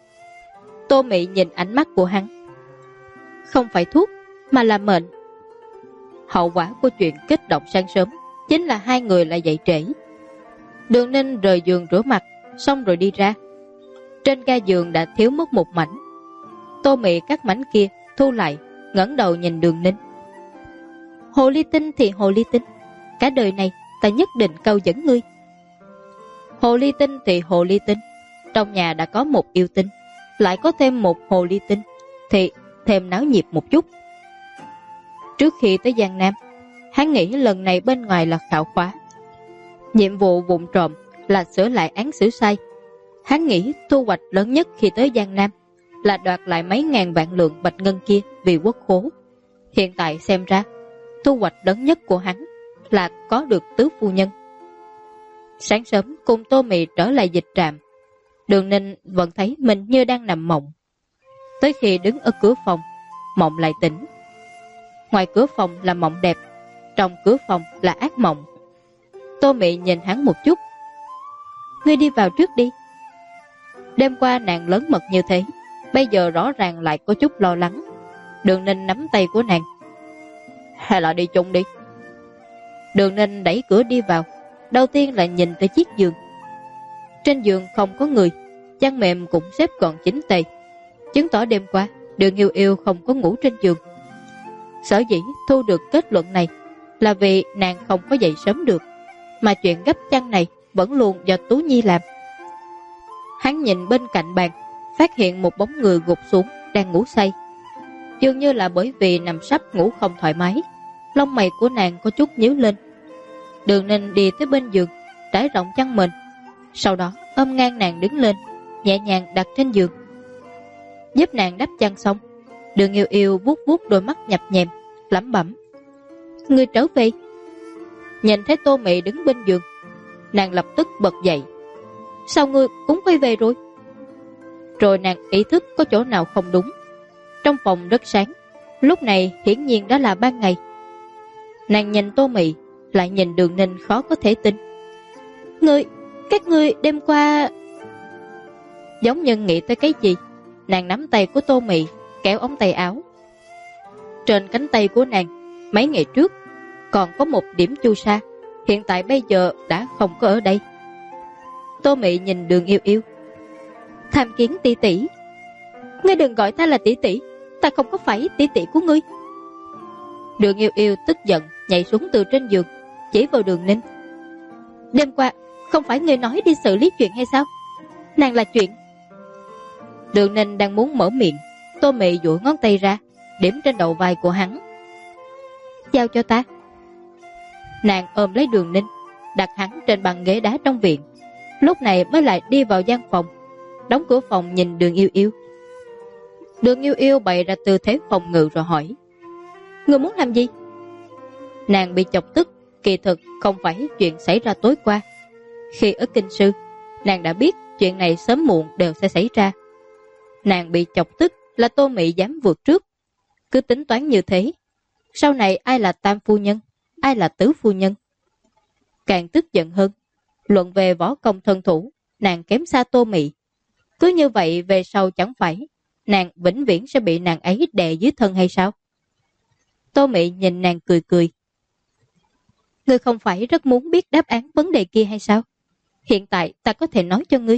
Tô Mị nhìn ánh mắt của hắn. Không phải thuốc, mà là mệnh. Hậu quả của chuyện kích động sáng sớm chính là hai người lại dậy trễ. Đường Ninh rời giường rửa mặt, xong rồi đi ra. Trên ga giường đã thiếu mất một mảnh. Tô Mị cắt mảnh kia thu lại, ngẩng đầu nhìn Đường Ninh. Hồ ly tinh thì hồ ly tinh, cả đời này ta nhất định câu dẫn ngươi. Hồ ly tinh thì hồ ly tinh, trong nhà đã có một yêu tinh, lại có thêm một hồ ly tinh, thì thêm náo nhiệt một chút. Trước khi tới Giang Nam, hắn nghĩ lần này bên ngoài là khảo khóa, nhiệm vụ vụng trộm là sửa lại án xử sai. Hắn nghĩ thu hoạch lớn nhất khi tới Giang Nam là đoạt lại mấy ngàn vạn lượng bạch ngân kia vì quốc khố. Hiện tại xem ra, thu hoạch lớn nhất của hắn là có được tứ phu nhân. Sáng sớm cùng Tô Mị trở lại dịch trạm, Đường Ninh vẫn thấy mình như đang nằm mộng. Tới khi đứng ở cửa phòng, mộng lại tỉnh. Ngoài cửa phòng là mộng đẹp, trong cửa phòng là ác mộng. Tô Mị nhìn hắn một chút. Ngươi đi vào trước đi. Đêm qua nàng lớn mật như thế, bây giờ rõ ràng lại có chút lo lắng. Đường Ninh nắm tay của nàng. Hay là đi chung đi. Đường Ninh đẩy cửa đi vào. Đầu tiên là nhìn tới chiếc giường. Trên giường không có người, chăn mềm cũng xếp gọn chỉnh tề, chứng tỏ đêm qua Đường Yêu Yêu không có ngủ trên giường. Sở dĩ thu được kết luận này là vì nàng không có dậy sớm được, mà chuyện gấp chăn này vẫn luôn do Tú Nhi làm. Hắn nhìn bên cạnh bàn, phát hiện một bóng người gục xuống đang ngủ say. Dường như là bởi vì nằm sấp ngủ không thoải mái, lông mày của nàng có chút nhíu lên. Đường Ninh đi tới bên giường, trải rộng chăn mền, sau đó ôm ngang nàng đứng lên, nhẹ nhàng đặt trên giường. Giúp nàng đắp chăn xong, Đường Yêu Yêu vuốt vuốt đôi mắt nhập nhèm, lẩm bẩm. Ngươi trở về. Nhìn thấy Tô Mị đứng bên giường, nàng lập tức bật dậy. Sao ngươi cũng quay về rồi? Rồi nàng ý thức có chỗ nào không đúng. Trong phòng rất sáng, lúc này hiển nhiên đã là ban ngày. Nàng nhìn Tô Mị, lại nhìn Đường Ninh khó có thể tin. Các ngươi đêm qua... Giống như nghĩ tới cái gì, nàng nắm tay của Tô Mị, kéo ống tay áo. Trên cánh tay của nàng, mấy ngày trước còn có một điểm chu sa, hiện tại bây giờ đã không có ở đây. Tô Mị nhìn Đường Yêu Yêu. Tham kiến tỷ tỷ. Ngươi đừng gọi ta là tỷ tỷ, ta không có phải tỷ tỷ của ngươi. Đường Yêu Yêu tức giận nhảy xuống từ trên giường, chỉ vào Đường Ninh. Đêm qua không phải ngươi nói đi xử lý chuyện hay sao? Nàng là chuyện. Đường Ninh đang muốn mở miệng, Tô Mị duỗi ngón tay ra, điểm trên đầu vai của hắn. Giao cho ta. Nàng ôm lấy Đường Ninh, đặt hắn trên bàn ghế đá trong viện. Lúc này mới lại đi vào gian phòng, đóng cửa phòng nhìn Đường Yêu Yêu. Đường Yêu Yêu bày ra tư thế phòng ngự rồi hỏi: Ngươi muốn làm gì? Nàng bị chọc tức, kỳ thực không phải chuyện xảy ra tối qua. Khi ở kinh sư, nàng đã biết chuyện này sớm muộn đều sẽ xảy ra. Nàng bị chọc tức là Tô Mị dám vượt trước. Cứ tính toán như thế, sau này ai là tam phu nhân, ai là tứ phu nhân? Càng tức giận hơn, luận về võ công thân thủ, nàng kém xa Tô Mị. Cứ như vậy về sau chẳng phải nàng vĩnh viễn sẽ bị nàng ấy đè dưới thân hay sao? Tô Mị nhìn nàng cười cười. Ngươi không phải rất muốn biết đáp án vấn đề kia hay sao? Hiện tại ta có thể nói cho ngươi.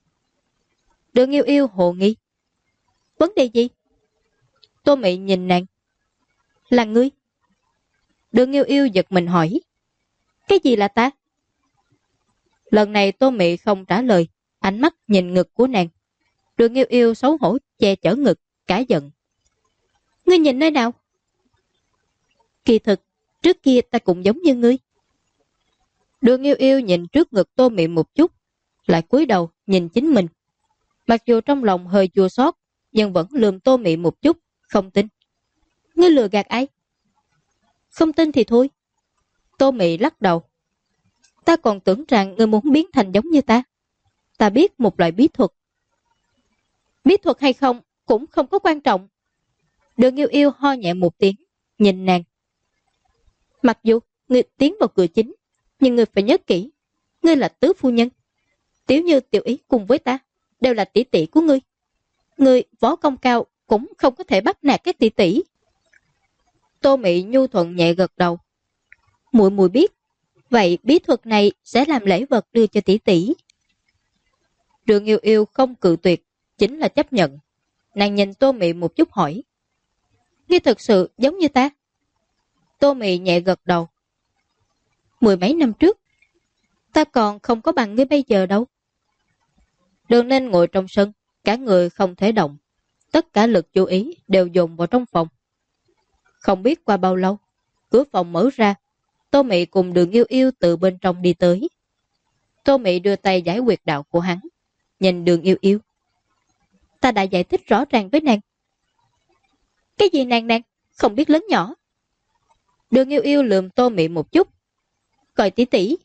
Đường Yêu Yêu hồ nghi. Vấn đề gì? Tô Mị nhìn nàng. Là ngươi. Đường Yêu Yêu giật mình hỏi. Cái gì là ta? Lần này Tô Mị không trả lời, ánh mắt nhìn ngực của nàng. Đường Yêu Yêu xấu hổ che chở ngực, cả giận. Ngươi nhìn nơi nào? Kỳ thực, trước kia ta cũng giống như ngươi. Đường Yêu Yêu nhìn trước ngực Tô Mị một chút, lại cúi đầu nhìn chính mình. Mặc dù trong lòng hơi chua xót, nhưng vẫn lườm Tô Mị một chút, không tin. Ngươi lừa gạt ai? Không tin thì thôi. Tô Mị lắc đầu. Ta còn tưởng rằng ngươi muốn biến thành giống như ta. Ta biết một loại bí thuật. Bí thuật hay không cũng không có quan trọng. Đường Yêu Yêu ho nhẹ một tiếng, nhìn nàng. Mặc dù ngươi tiến vào cửa chính, nhưng ngươi phải nhớ kỹ, ngươi là tứ phu nhân. Tiểu Như, Tiểu Ý cùng với ta đều là tỷ tỷ của ngươi. Ngươi võ công cao cũng không có thể bắt nạt các tỷ tỷ. Tô Mị nhu thuận nhẹ gật đầu. Muội muội biết, vậy bí thuật này sẽ làm lễ vật đưa cho tỷ tỷ. Đường Yêu Yêu không cự tuyệt, chính là chấp nhận. Nàng nhìn Tô Mị một chút hỏi. Ngươi thật sự giống như ta? Tô Mị nhẹ gật đầu. 10 mấy năm trước, ta còn không có bằng ngươi bây giờ đâu. Đường Ninh ngồi trong sân, cả người không thể động. Tất cả lực chú ý đều dồn vào trong phòng. Không biết qua bao lâu, cửa phòng mở ra, Tô Mị cùng Đường Yêu Yêu từ bên trong đi tới. Tô Mị đưa tay giải huyệt đạo của hắn, nhìn Đường Yêu Yêu. Ta đã giải thích rõ ràng với nàng. Cái gì nàng, không biết lớn nhỏ. Đường Yêu Yêu lườm Tô Mị một chút. Coi tỷ tỷ.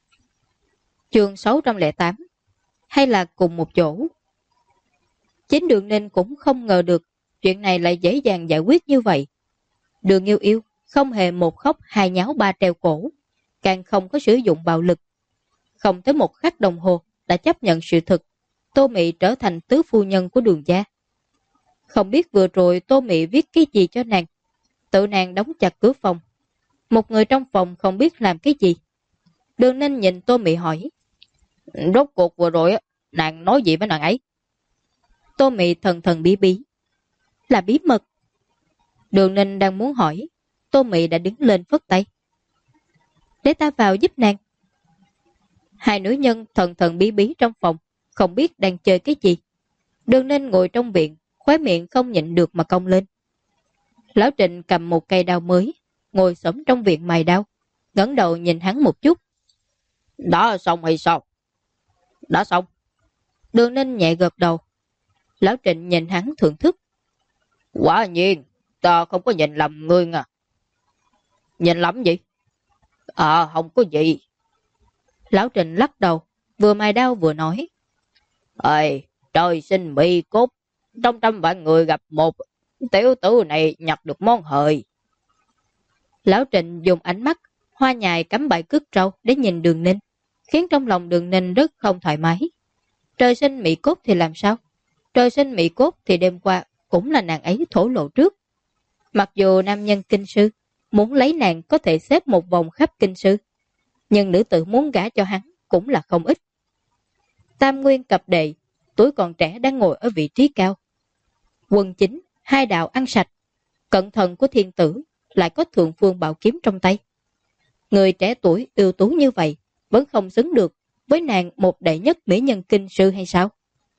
Chương 608. Hay là cùng một chỗ? Chính Đường Ninh cũng không ngờ được chuyện này lại dễ dàng giải quyết như vậy. Đường Yêu Yêu không hề một khóc hai nháo ba treo cổ, càng không có sử dụng bạo lực. Không tới một khắc đồng hồ đã chấp nhận sự thực, Tô Mị trở thành tứ phu nhân của Đường gia. Không biết vừa rồi Tô Mị viết cái gì cho nàng. Tự nàng đóng chặt cửa phòng. Một người trong phòng không biết làm cái gì. Đường Ninh nhìn Tô Mị hỏi. Rốt cuộc vừa rồi nàng nói gì với nàng ấy? Tô Mị thần thần bí bí. Là bí mật. Đường Ninh đang muốn hỏi, Tô Mị đã đứng lên phất tay. Để ta vào giúp nàng. Hai nữ nhân thần thần bí bí trong phòng, không biết đang chơi cái gì. Đường Ninh ngồi trong viện, khóe miệng không nhịn được mà cong lên. Lão Trịnh cầm một cây đao mới, ngồi xổm trong viện mài đao, ngẩng đầu nhìn hắn một chút. Đã xong hay sao? Đã xong. Đường Ninh nhẹ gật đầu. Lão Trịnh nhìn hắn thưởng thức. Quả nhiên, ta không có nhìn lầm ngươi nha. Nhìn lầm gì? Không có gì. Lão Trịnh lắc đầu, vừa mài đao vừa nói. Trời sinh mỹ cốt, trong trăm vạn người gặp một, tiểu tử này nhặt được món hời. Lão Trịnh dùng ánh mắt hoa nhài cắm bãi cứt trâu để nhìn Đường Ninh, khiến trong lòng Đường Ninh rất không thoải mái. Trời sinh mỹ cốt thì làm sao? Trời sinh mỹ cốt thì đêm qua cũng là nàng ấy thổ lộ trước. Mặc dù nam nhân kinh sư muốn lấy nàng có thể xếp một vòng khắp kinh sư, nhưng nữ tử muốn gả cho hắn cũng là không ít. Tam nguyên cập đệ, tuổi còn trẻ đang ngồi ở vị trí cao. Quân chính, hai đạo ăn sạch, cẩn thận của thiên tử, lại có thượng phương bảo kiếm trong tay. Người trẻ tuổi ưu tú như vậy, vẫn không xứng được với nàng một đệ nhất mỹ nhân kinh sư hay sao?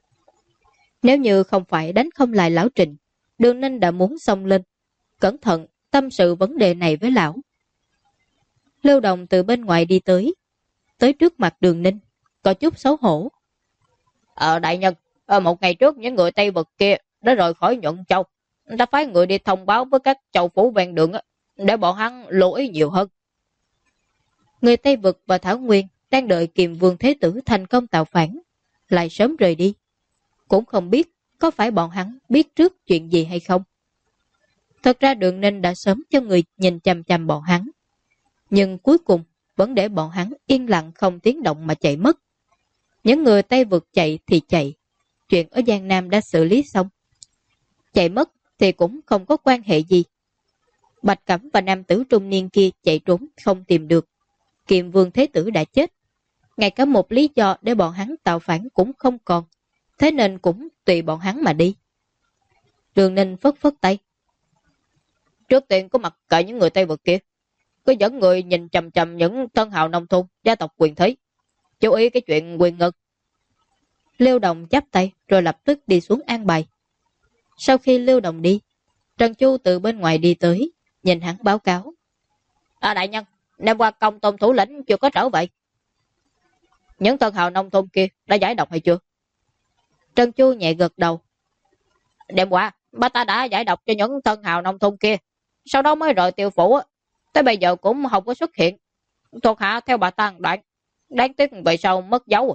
Nếu như không phải đánh không lại lão Trịnh, Đường Ninh đã muốn xông lên, cẩn thận tâm sự vấn đề này với lão. Lưu Đồng từ bên ngoài đi tới trước mặt Đường Ninh, có chút xấu hổ. Đại nhân, một ngày trước những người Tây Vực kia đã rời khỏi Nhuận Châu. Ta phái người đi thông báo với các châu phủ ven đường để bọn hắn lưu ý nhiều hơn. Người Tây Vực và Thảo Nguyên đang đợi Kiềm Vương Thế Tử thành công tạo phản, lại sớm rời đi. Cũng không biết có phải bọn hắn biết trước chuyện gì hay không. Thật ra Đường Ninh đã sớm cho người nhìn chằm chằm bọn hắn, nhưng cuối cùng vẫn để bọn hắn yên lặng không tiếng động mà chạy mất. Những người Tây Vực chạy thì chạy, chuyện ở Giang Nam đã xử lý xong. Chạy mất thì cũng không có quan hệ gì. Bạch Cẩm và nam tử trung niên kia chạy trốn không tìm được. Kiềm Vương Thế Tử đã chết, ngay cả một lý do để bọn hắn tạo phản cũng không còn, thế nên cũng tùy bọn hắn mà đi. Đường Ninh phất phất tay. Trước tiên có mặc kệ những người Tây Vực kia, cứ dẫn người nhìn chằm chằm những tân hào nông thôn, gia tộc quyền thế, chú ý cái chuyện quyền ngực. Lưu Đồng chắp tay rồi lập tức đi xuống an bài. Sau khi Lưu Đồng đi, Trần Chu từ bên ngoài đi tới, nhìn hắn báo cáo. Đại nhân, đêm qua Công Tôn thủ lĩnh chưa có trở về. Những tân hào nông thôn kia đã giải độc hay chưa? Trần Chu nhẹ gật đầu. Đêm qua, bà ta đã giải độc cho những tân hào nông thôn kia, sau đó mới rời Tiêu Phủ, tới bây giờ cũng không có xuất hiện. Thuộc hạ theo bà ta đoạn, đáng tiếc về sau mất dấu.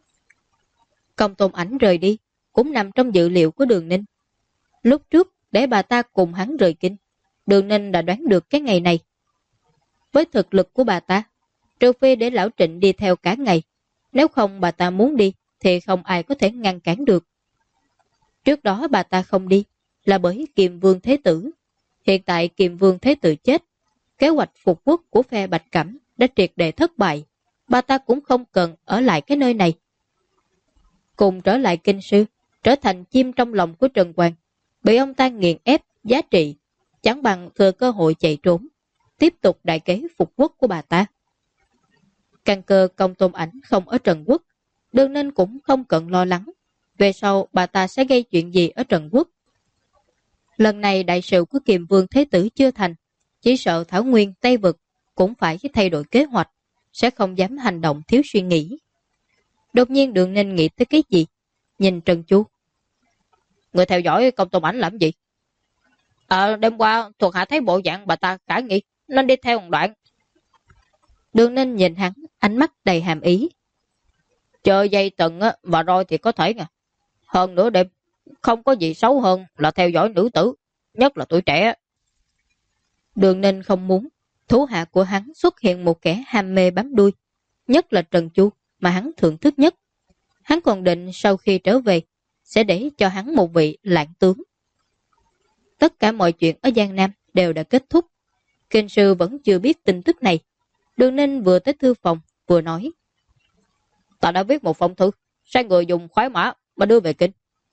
Công Tôn Ảnh rời đi cũng nằm trong dự liệu của Đường Ninh. Lúc trước để bà ta cùng hắn rời kinh, Đường Ninh đã đoán được cái ngày này. Với thực lực của bà ta, trừ phi để lão Trịnh đi theo cả ngày, nếu không bà ta muốn đi thì không ai có thể ngăn cản được. Trước đó bà ta không đi là bởi Kiềm Vương Thế Tử. Hiện tại Kiềm Vương Thế Tử chết, kế hoạch phục quốc của phe Bạch Cẩm đã triệt để thất bại, bà ta cũng không cần ở lại cái nơi này. Cùng trở lại kinh sư, trở thành chim trong lòng của Trần Quang, bị ông ta nghiền ép, giá trị, chẳng bằng thừa cơ hội chạy trốn, tiếp tục đại kế phục quốc của bà ta. Căn cơ Công Tôn Ảnh không ở Trần Quốc, Đường Ninh cũng không cần lo lắng về sau bà ta sẽ gây chuyện gì ở Trần Quốc. Lần này đại sự của Kiềm Vương Thế Tử chưa thành, chỉ sợ Thảo Nguyên Tây Vực cũng phải thay đổi kế hoạch, sẽ không dám hành động thiếu suy nghĩ. Đột nhiên Đường Ninh nghĩ tới cái gì, nhìn Trần Chu. Người theo dõi Công Tôn Ảnh làm gì? Đêm qua thuộc hạ thấy bộ dạng bà ta khả nghi, nên đi theo một đoạn. Đường Ninh nhìn hắn, ánh mắt đầy hàm ý. Chơi dây tầng và roi thì có thể nha. Hơn nửa đêm, không có gì xấu hơn là theo dõi nữ tử, nhất là tuổi trẻ. Đường Ninh không muốn thú hạ của hắn xuất hiện một kẻ ham mê bám đuôi, nhất là Trần Chu mà hắn thưởng thức nhất. Hắn còn định sau khi trở về sẽ để cho hắn một vị lãng tướng. Tất cả mọi chuyện ở Giang Nam đều đã kết thúc. Kinh sư vẫn chưa biết tin tức này. Đường Ninh vừa tới thư phòng vừa nói. Ta đã viết một phong thư, sai người dùng khoái mã mà đưa về kinh.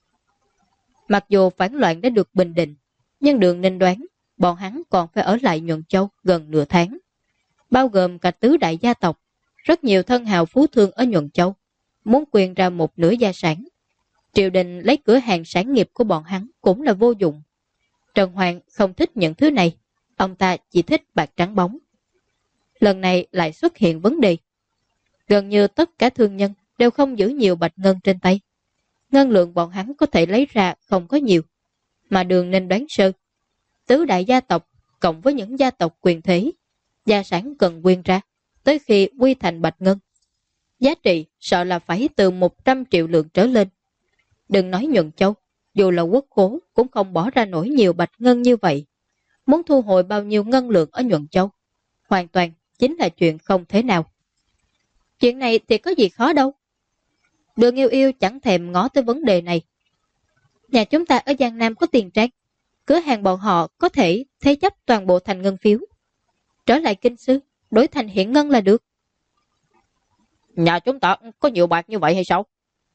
Mặc dù phản loạn đã được bình định, nhưng Đường Ninh đoán bọn hắn còn phải ở lại Nhuận Châu gần nửa tháng. Bao gồm cả tứ đại gia tộc, rất nhiều thân hào phú thương ở Nhuận Châu, muốn quyền ra một nửa gia sản. Triều đình lấy cửa hàng sản nghiệp của bọn hắn cũng là vô dụng. Trần Hoàng không thích những thứ này, ông ta chỉ thích bạc trắng bóng. Lần này lại xuất hiện vấn đề. Gần như tất cả thương nhân đều không giữ nhiều bạch ngân trên tay. Ngân lượng bọn hắn có thể lấy ra không có nhiều. Mà Đường Ninh đoán sơ, tứ đại gia tộc cộng với những gia tộc quyền thế, gia sản cần quyên ra, tới khi quy thành bạch ngân. Giá trị sợ là phải từ 100 triệu lượng trở lên. Đừng nói Nhuận Châu, dù là quốc khố cũng không bỏ ra nổi nhiều bạch ngân như vậy. Muốn thu hồi bao nhiêu ngân lượng ở Nhuận Châu, hoàn toàn chính là chuyện không thể nào. Chuyện này thì có gì khó đâu. Đường Yêu Yêu chẳng thèm ngó tới vấn đề này. Nhà chúng ta ở Giang Nam có tiền trang, cửa hàng bọn họ có thể thế chấp toàn bộ thành ngân phiếu. Trở lại kinh sư, đổi thành hiện ngân là được. Nhà chúng ta có nhiều bạc như vậy hay sao?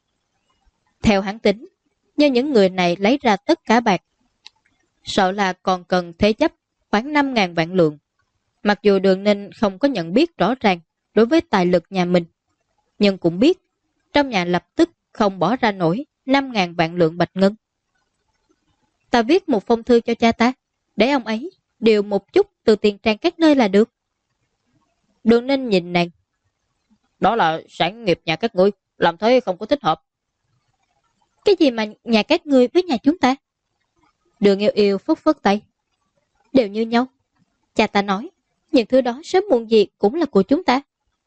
Theo hắn tính, như những người này lấy ra tất cả bạc, sợ là còn cần thế chấp khoảng 5.000 vạn lượng. Mặc dù Đường Ninh không có nhận biết rõ ràng đối với tài lực nhà mình, nhưng cũng biết trong nhà lập tức không bỏ ra nổi 5.000 vạn lượng bạch ngân. Ta viết một phong thư cho cha ta, để ông ấy điều một chút từ tiền trang các nơi là được. Đường Ninh nhìn nàng. Đó là sản nghiệp nhà các ngươi, làm thế không có thích hợp. Cái gì mà nhà các ngươi với nhà chúng ta? Đường Yêu Yêu phất phất tay. Đều như nhau. Cha ta nói, những thứ đó sớm muộn gì cũng là của chúng ta.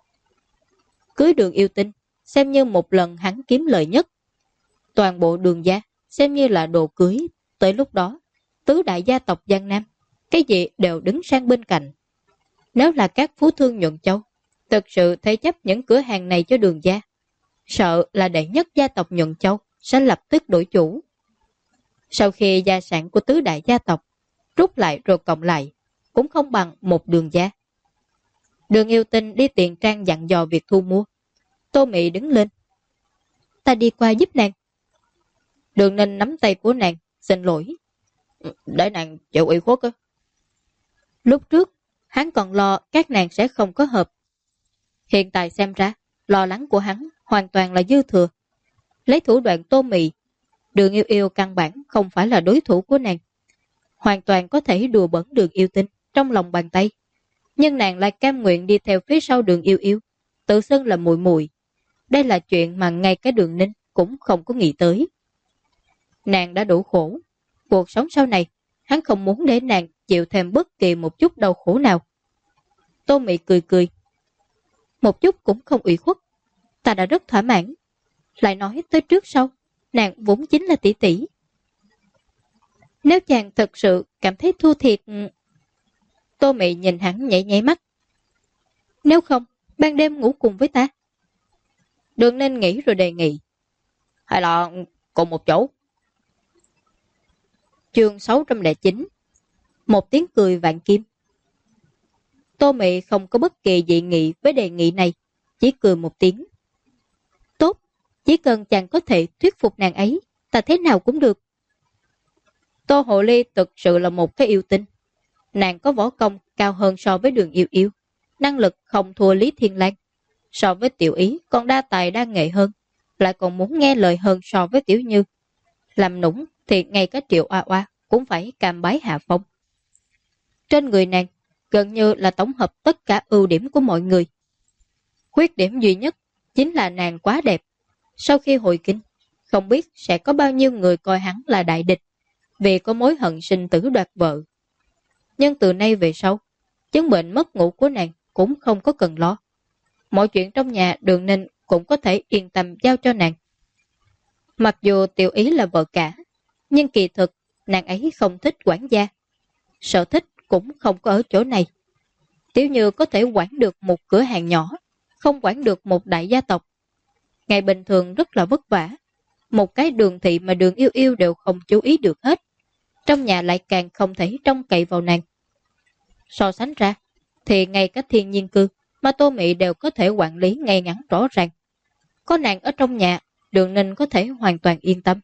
Cưới Đường Yêu Tinh xem như một lần hắn kiếm lợi nhất. Toàn bộ Đường gia xem như là đồ cưới. Tới lúc đó, tứ đại gia tộc Giang Nam, cái gì đều đứng sang bên cạnh. Nếu là các phú thương nhuận châu, thực sự thế chấp những cửa hàng này cho Đường gia, sợ là đệ nhất gia tộc nhuận châu sẽ lập tức đổi chủ. Sau khi gia sản của tứ đại gia tộc rút lại rồi cộng lại, cũng không bằng một Đường gia. Đường Yêu Tinh đi tiền trang dặn dò việc thu mua. Tô Mị đứng lên. Ta đi qua giúp nàng. Đường Ninh nắm tay của nàng, xin lỗi. Để nàng chịu ủy khuất á. Lúc trước, hắn còn lo các nàng sẽ không có hợp. Hiện tại xem ra, lo lắng của hắn hoàn toàn là dư thừa. Lấy thủ đoạn Tô Mị, Đường Yêu Yêu căn bản không phải là đối thủ của nàng. Hoàn toàn có thể đùa bẩn Đường Yêu Tinh trong lòng bàn tay. Nhưng nàng lại cam nguyện đi theo phía sau Đường Yêu Yêu, tự xưng là muội muội. Đây là chuyện mà ngay cái Đường Ninh cũng không có nghĩ tới. Nàng đã đủ khổ. Cuộc sống sau này, hắn không muốn để nàng chịu thêm bất kỳ một chút đau khổ nào. Tô Mị cười cười. Một chút cũng không ủy khuất. Ta đã rất thỏa mãn. Lại nói tới trước sau, nàng vốn chính là tỷ tỷ. Nếu chàng thật sự cảm thấy thua thiệt... Tô Mị nhìn hắn nhảy nhảy mắt. Nếu không, ban đêm ngủ cùng với ta. Đường Ninh nghĩ rồi đề nghị. Hay là cùng một chỗ? Chương 609. Một tiếng cười vạn kim. Tô Mị không có bất kỳ dị nghị với đề nghị này, chỉ cười một tiếng. Tốt, chỉ cần chàng có thể thuyết phục nàng ấy, ta thế nào cũng được. Tô Hộ Ly thực sự là một cái yêu tinh. Nàng có võ công cao hơn so với Đường Yêu Yêu, năng lực không thua Lý Thiên Lan, so với Tiểu Ý còn đa tài đa nghệ hơn, lại còn muốn nghe lời hơn so với Tiểu Như. Làm nũng thì ngay cả Triệu Oa Oa cũng phải cam bái hạ phong. Trên người nàng gần như là tổng hợp tất cả ưu điểm của mọi người. Khuyết điểm duy nhất chính là nàng quá đẹp. Sau khi hồi kinh, không biết sẽ có bao nhiêu người coi hắn là đại địch vì có mối hận sinh tử đoạt vợ. Nhưng từ nay về sau, chứng bệnh mất ngủ của nàng cũng không có cần lo. Mọi chuyện trong nhà Đường Ninh cũng có thể yên tâm giao cho nàng. Mặc dù Tiểu Ý là vợ cả, nhưng kỳ thực nàng ấy không thích quản gia. Sở thích cũng không có ở chỗ này. Tiểu Như có thể quản được một cửa hàng nhỏ, không quản được một đại gia tộc. Ngày bình thường rất là vất vả. Một cái Đường thị mà Đường Yêu Yêu đều không chú ý được hết. Trong nhà lại càng không thể trông cậy vào nàng. So sánh ra, thì ngay cả Thiên Nhiên Cư mà Tô Mị đều có thể quản lý ngay ngắn rõ ràng. Có nàng ở trong nhà, Đường Ninh có thể hoàn toàn yên tâm.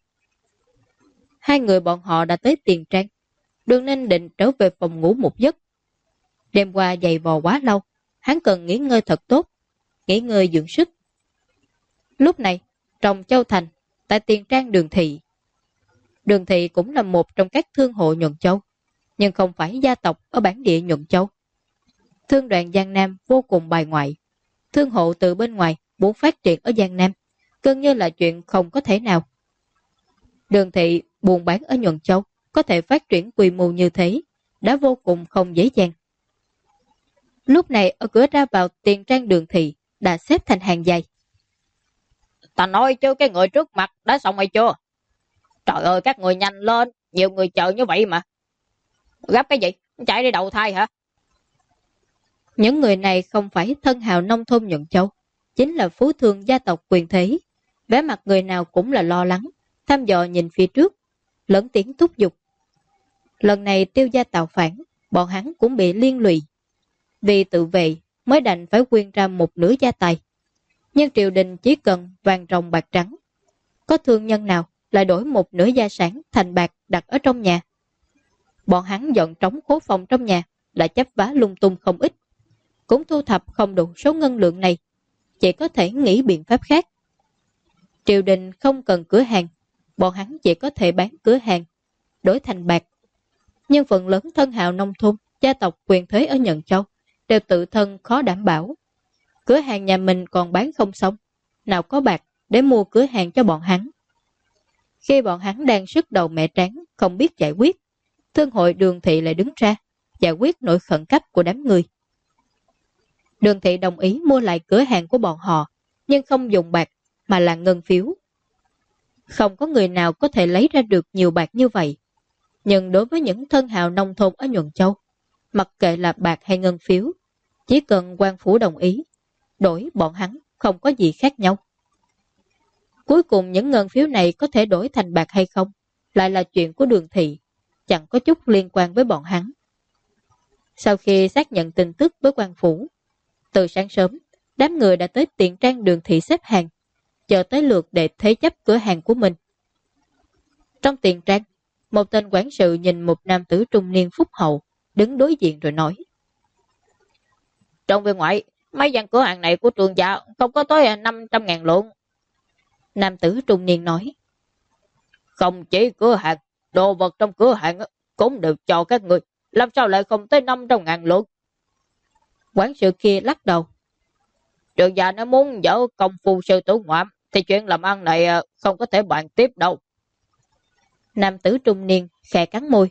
Hai người bọn họ đã tới tiền trang. Đường Ninh định trở về phòng ngủ một giấc. Đêm qua dày vò quá lâu, hắn cần nghỉ ngơi thật tốt, nghỉ ngơi dưỡng sức. Lúc này, trong Châu Thành, tại tiền trang Đường Thị. Đường Thị cũng là một trong các thương hộ nhuận châu, nhưng không phải gia tộc ở bản địa nhuận châu. Thương đoàn Giang Nam vô cùng bài ngoại. Thương hộ từ bên ngoài muốn phát triển ở Giang Nam, gần như là chuyện không có thể nào. Đường Thị buôn bán ở nhuận châu, có thể phát triển quy mô như thế, đã vô cùng không dễ dàng. Lúc này ở cửa ra vào tiền trang Đường Thị đã xếp thành hàng dài. Ta nói chứ cái người trước mặt đã xong hay chưa? Trời ơi, các người nhanh lên, nhiều người chờ như vậy mà. Gấp cái gì? Chạy đi đầu thai hả? Những người này không phải thân hào nông thôn nhuận châu, chính là phú thương gia tộc quyền thế. Vẻ mặt người nào cũng là lo lắng, thăm dò nhìn phía trước, lớn tiếng thúc giục. Lần này Tiêu gia tạo phản, bọn hắn cũng bị liên lụy. Vì tự vệ mới đành phải quyên ra một nửa gia tài. Nhưng triều đình chỉ cần vàng ròng bạc trắng. Có thương nhân nào lại đổi một nửa gia sản thành bạc đặt ở trong nhà? Bọn hắn dọn trống khố phòng trong nhà, lại chấp vá lung tung không ít, cũng thu thập không đủ số ngân lượng này, chỉ có thể nghĩ biện pháp khác. Triều đình không cần cửa hàng, bọn hắn chỉ có thể bán cửa hàng, đổi thành bạc. Nhưng phần lớn thân hào nông thôn, gia tộc quyền thế ở Nhận Châu đều tự thân khó đảm bảo. Cửa hàng nhà mình còn bán không xong, nào có bạc để mua cửa hàng cho bọn hắn. Khi bọn hắn đang sức đầu mẹ tráng, không biết giải quyết, thương hội Đường Thị lại đứng ra giải quyết nỗi khẩn cấp của đám người. Đường Thị đồng ý mua lại cửa hàng của bọn họ, nhưng không dùng bạc mà là ngân phiếu. Không có người nào có thể lấy ra được nhiều bạc như vậy. Nhưng đối với những thân hào nông thôn ở Nhuận Châu, mặc kệ là bạc hay ngân phiếu, chỉ cần quan phủ đồng ý, đổi bọn hắn không có gì khác nhau. Cuối cùng những ngân phiếu này có thể đổi thành bạc hay không, lại là chuyện của Đường Thị, chẳng có chút liên quan với bọn hắn. Sau khi xác nhận tin tức với quan phủ, từ sáng sớm, đám người đã tới tiền trang Đường Thị xếp hàng, chờ tới lượt để thế chấp cửa hàng của mình. Trong tiền trang, một tên quản sự nhìn một nam tử trung niên phúc hậu, đứng đối diện rồi nói: Trong viên ngoại, mấy gian cửa hàng này của Trường gia không có tới 500.000 lượng. Nam tử trung niên nói: Không chỉ cửa hàng, đồ vật trong cửa hàng cũng đều cho các người, làm sao lại không tới 500.000 lượng? Quản sự kia lắc đầu: Trường gia nó muốn dỡ công phu sư tử ngoạm, thì chuyện làm ăn này không có thể bàn tiếp đâu. Nam tử trung niên khẽ cắn môi: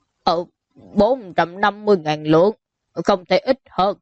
450.000 lượng, không thể ít hơn.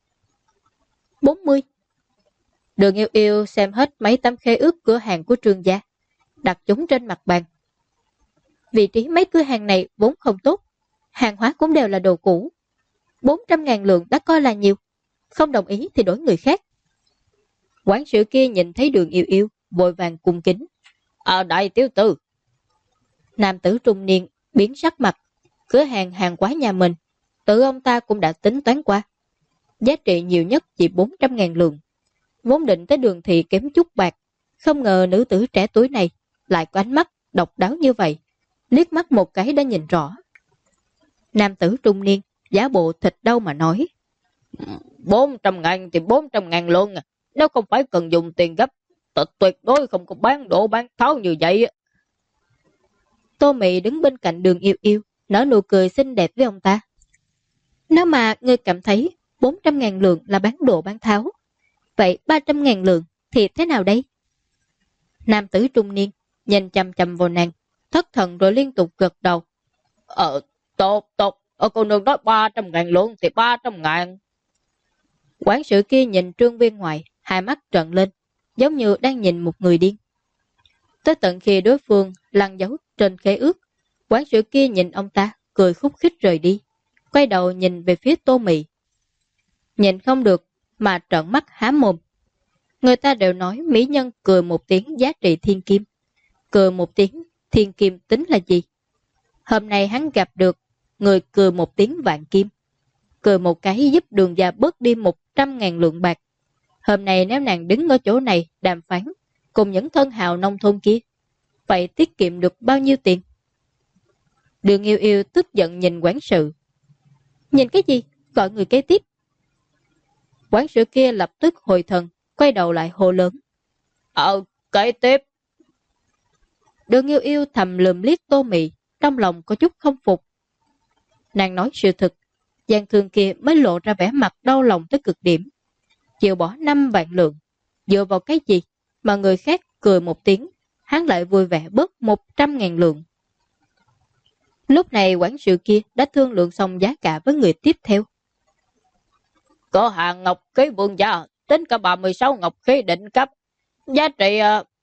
40. Đường Yêu Yêu xem hết mấy tấm khế ước cửa hàng của Trương gia, đặt chúng trên mặt bàn. Vị trí mấy cửa hàng này vốn không tốt, hàng hóa cũng đều là đồ cũ. 400.000 lượng đã coi là nhiều, không đồng ý thì đổi người khác. Quản sự kia nhìn thấy Đường Yêu Yêu, vội vàng cung kính: Đại tiểu thư. Nam tử trung niên biến sắc mặt, cửa hàng hàng hóa nhà mình, tự ông ta cũng đã tính toán qua. Giá trị nhiều nhất chỉ 400.000 lượng. Vốn định tới Đường Thị kém chút bạc, không ngờ nữ tử trẻ tuổi này lại có ánh mắt độc đáo như vậy, liếc mắt một cái đã nhìn rõ. Nam tử trung niên giả bộ thịt đau mà nói: 400.000 thì 400.000 lượng, nếu không phải cần dùng tiền gấp, tuyệt đối không có bán độ bán tháo như vậy. Tô Mị đứng bên cạnh Đường Yêu Yêu, nở nụ cười xinh đẹp với ông ta. Nếu mà ngươi cảm thấy 400.000 lượng là bán độ bán tháo, vậy 300.000 lượng thì thế nào đây? Nam tử trung niên nhìn chằm chằm vào nàng, thất thần rồi liên tục gật đầu. Tốt, cô nương nói 300.000 lượng thì 300.000. Quản sự kia nhìn Trương Viên Ngoại, hai mắt trợn lên, giống như đang nhìn một người điên. Tới tận khi đối phương lăn dấu trên khế ước, quản sự kia nhìn ông ta, cười khúc khích rời đi, quay đầu nhìn về phía Tô Mị. Nhìn không được mà trợn mắt há mồm. Người ta đều nói mỹ nhân cười một tiếng giá trị thiên kim. Cười một tiếng thiên kim tính là gì? Hôm nay hắn gặp được người cười một tiếng vạn kim. Cười một cái giúp Đường gia bớt đi 100.000 lượng bạc. Hôm nay nếu nàng đứng ở chỗ này đàm phán cùng những thân hào nông thôn kia, vậy tiết kiệm được bao nhiêu tiền? Đường Yêu Yêu tức giận nhìn quản sự. Nhìn cái gì? Gọi người kế tiếp. Quản sự kia lập tức hồi thần, quay đầu lại hô lớn. Kế tiếp. Đường Yêu Yêu thầm lườm liếc Tô Mị, trong lòng có chút không phục. Nàng nói sự thực, gian thương kia mới lộ ra vẻ mặt đau lòng tới cực điểm. Chịu bỏ 5 vạn lượng, dựa vào cái gì mà người khác cười một tiếng, hắn lại vui vẻ bớt 100.000 lượng. Lúc này quản sự kia đã thương lượng xong giá cả với người tiếp theo. Cửa hàng ngọc khí Vương gia tính cả 36 ngọc khí định cấp, giá trị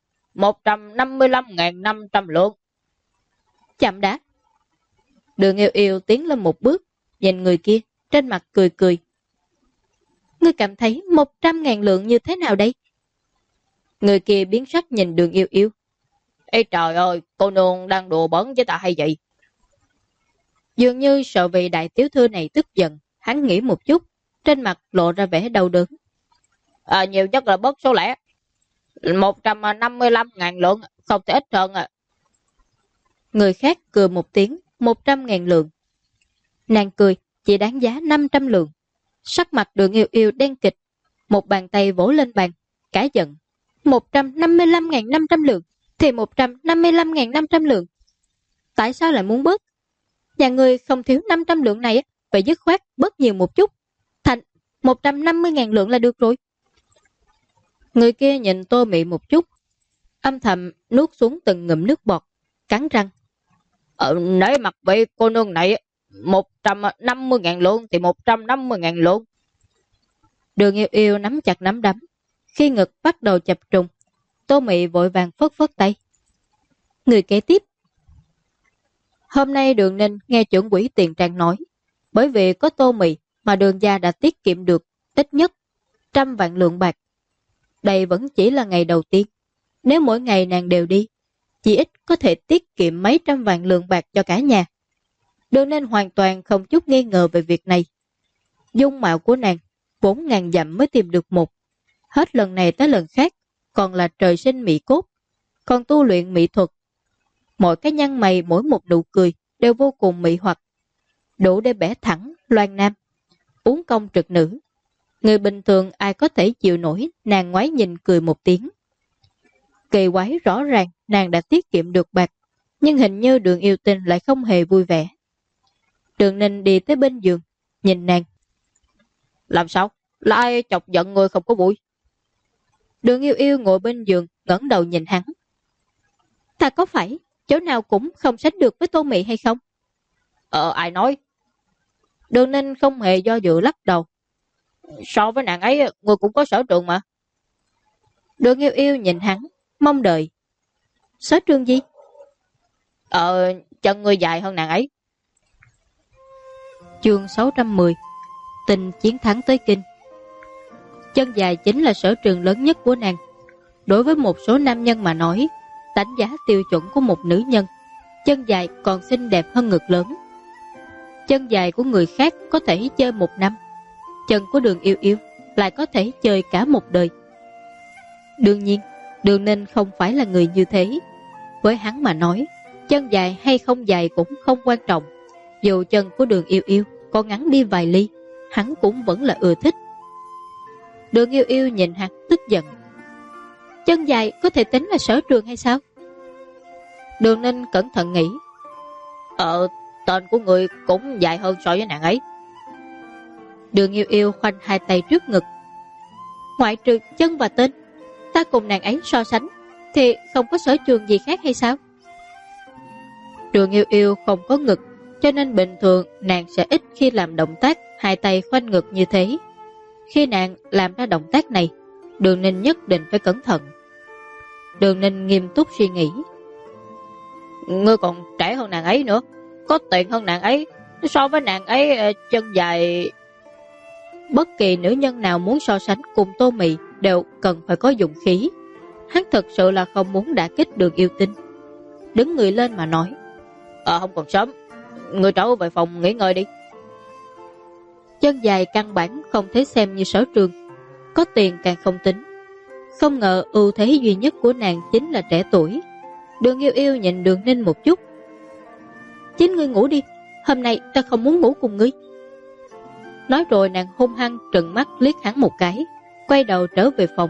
155.500 lượng. Chậm đã. Đường Yêu Yêu tiến lên một bước, nhìn người kia, trên mặt cười cười. Ngươi cảm thấy 100.000 lượng như thế nào đây? Người kia biến sắc nhìn Đường Yêu Yêu. Ê trời ơi, cô nương đang đùa bỡn với ta hay vậy? Dường như sợ vị đại tiểu thư này tức giận, hắn nghĩ một chút, trên mặt lộ ra vẻ đau đớn. Nhiều nhất là bớt số lẻ. 155.000 lượng, không thể ít hơn à. Người khác cười một tiếng, 100.000 lượng. Nàng cười, chỉ đáng giá 500 lượng. Sắc mặt Đường Yêu Yêu đen kịch, một bàn tay vỗ lên bàn, cả giận. 155.500 lượng, thì 155.500 lượng. Tại sao lại muốn bớt? Nhà người không thiếu 500 lượng này, phải dứt khoát bớt nhiều một chút. Thành 150.000 lượng là được rồi. Người kia nhìn Tô Mị một chút, âm thầm nuốt xuống từng ngụm nước bọt, cắn răng. Nể mặt vị cô nương này, 150.000 lượng thì 150.000 lượng. Đường Yêu Yêu nắm chặt nắm đấm, khi ngực bắt đầu chập trùng, Tô Mị vội vàng phất phất tay. Người kế tiếp. Hôm nay Đường Ninh nghe trưởng quỹ tiền trang nói, bởi vì có Tô Mị mà Đường gia đã tiết kiệm được ít nhất 100 vạn lượng bạc. Đây vẫn chỉ là ngày đầu tiên. Nếu mỗi ngày nàng đều đi, chỉ ít có thể tiết kiệm mấy trăm vạn lượng bạc cho cả nhà. Đường Ninh hoàn toàn không chút nghi ngờ về việc này. Dung mạo của nàng 4.000 dặm mới tìm được một. Hết lần này tới lần khác, còn là trời sinh mỹ cốt, còn tu luyện mỹ thuật. Mỗi cái nhăn mày, mỗi một nụ cười đều vô cùng mỹ hoặc, đủ để bẻ thẳng loan nam, uống công trực nữ. Người bình thường ai có thể chịu nổi nàng ngoái nhìn cười một tiếng. Kỳ quái, rõ ràng nàng đã tiết kiệm được bạc, nhưng hình như Đường Yêu Tinh lại không hề vui vẻ. Đường Ninh đi tới bên giường, nhìn nàng. Làm sao? Là ai chọc giận người không có vui? Đường Yêu Yêu ngồi bên giường, ngẩng đầu nhìn hắn. Ta có phải chỗ nào cũng không sánh được với Tô Mị hay không? Ai nói? Đường Ninh không hề do dự lắc đầu. So với nàng ấy, người cũng có sở trường mà. Đường Yêu Yêu nhìn hắn, mong đợi. Sở trường gì? Chân người dài hơn nàng ấy. Chương 610. Tình chiến thắng tới kinh. Chân dài chính là sở trường lớn nhất của nàng. Đối với một số nam nhân mà nói, đánh giá tiêu chuẩn của một nữ nhân, chân dài còn xinh đẹp hơn ngực lớn. Chân dài của người khác có thể chơi một năm, chân của Đường Yêu Yêu lại có thể chơi cả một đời. Đương nhiên, Đường Ninh không phải là người như thế. Với hắn mà nói, chân dài hay không dài cũng không quan trọng. Dù chân của Đường Yêu Yêu có ngắn đi vài ly, hắn cũng vẫn là ưa thích. Đường Yêu Yêu nhìn hắn tức giận. Chân dài có thể tính là sở trường hay sao? Đường Ninh cẩn thận nghĩ. Tên của người cũng dài hơn so với nàng ấy. Đường Yêu Yêu khoanh hai tay trước ngực. Ngoại trừ chân và tên, ta cùng nàng ấy so sánh thì không có sở trường gì khác hay sao? Đường Yêu Yêu không có ngực, cho nên bình thường nàng sẽ ít khi làm động tác hai tay khoanh ngực như thế. Khi nàng làm ra động tác này, Đường Ninh nhất định phải cẩn thận. Đường Ninh nghiêm túc suy nghĩ. Ngươi còn trẻ hơn nàng ấy nữa, có tiền hơn nàng ấy, so với nàng ấy chân dài. Bất kỳ nữ nhân nào muốn so sánh cùng Tô Mị đều cần phải có dụng khí. Hắn thật sự là không muốn đả kích Đường Yêu Tinh. Đứng người lên mà nói. Không còn sớm, ngươi trở về phòng nghỉ ngơi đi. Chân dài căn bản không thể xem như sở trường, có tiền càng không tính. Không ngờ ưu thế duy nhất của nàng chính là trẻ tuổi. Đường Yêu Yêu nhìn Đường Ninh một chút. Chính ngươi ngủ đi, hôm nay ta không muốn ngủ cùng ngươi. Nói rồi nàng hung hăng trừng mắt liếc hắn một cái, quay đầu trở về phòng.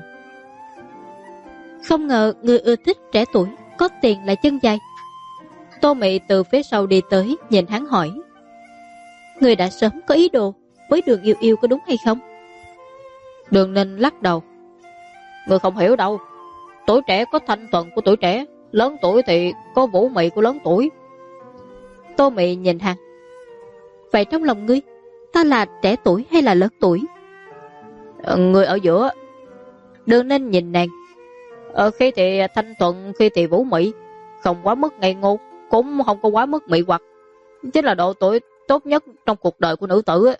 Không ngờ ngươi ưa thích trẻ tuổi, có tiền lại chân dài. Tô Mị từ phía sau đi tới, nhìn hắn hỏi. Ngươi đã sớm có ý đồ với Đường Yêu Yêu có đúng hay không? Đường Ninh lắc đầu. Ngươi không hiểu đâu. Tuổi trẻ có thanh thuần của tuổi trẻ, lớn tuổi thì có vũ mị của lớn tuổi. Tô Mị nhìn hắn. Vậy trong lòng ngươi, ta là trẻ tuổi hay là lớn tuổi? Ngươi ở giữa. Đường Ninh nhìn nàng. Khi thì thanh thuần, khi thì vũ mị, không quá mức ngây ngô, cũng không có quá mức mị hoặc. Chính là độ tuổi tốt nhất trong cuộc đời của nữ tử.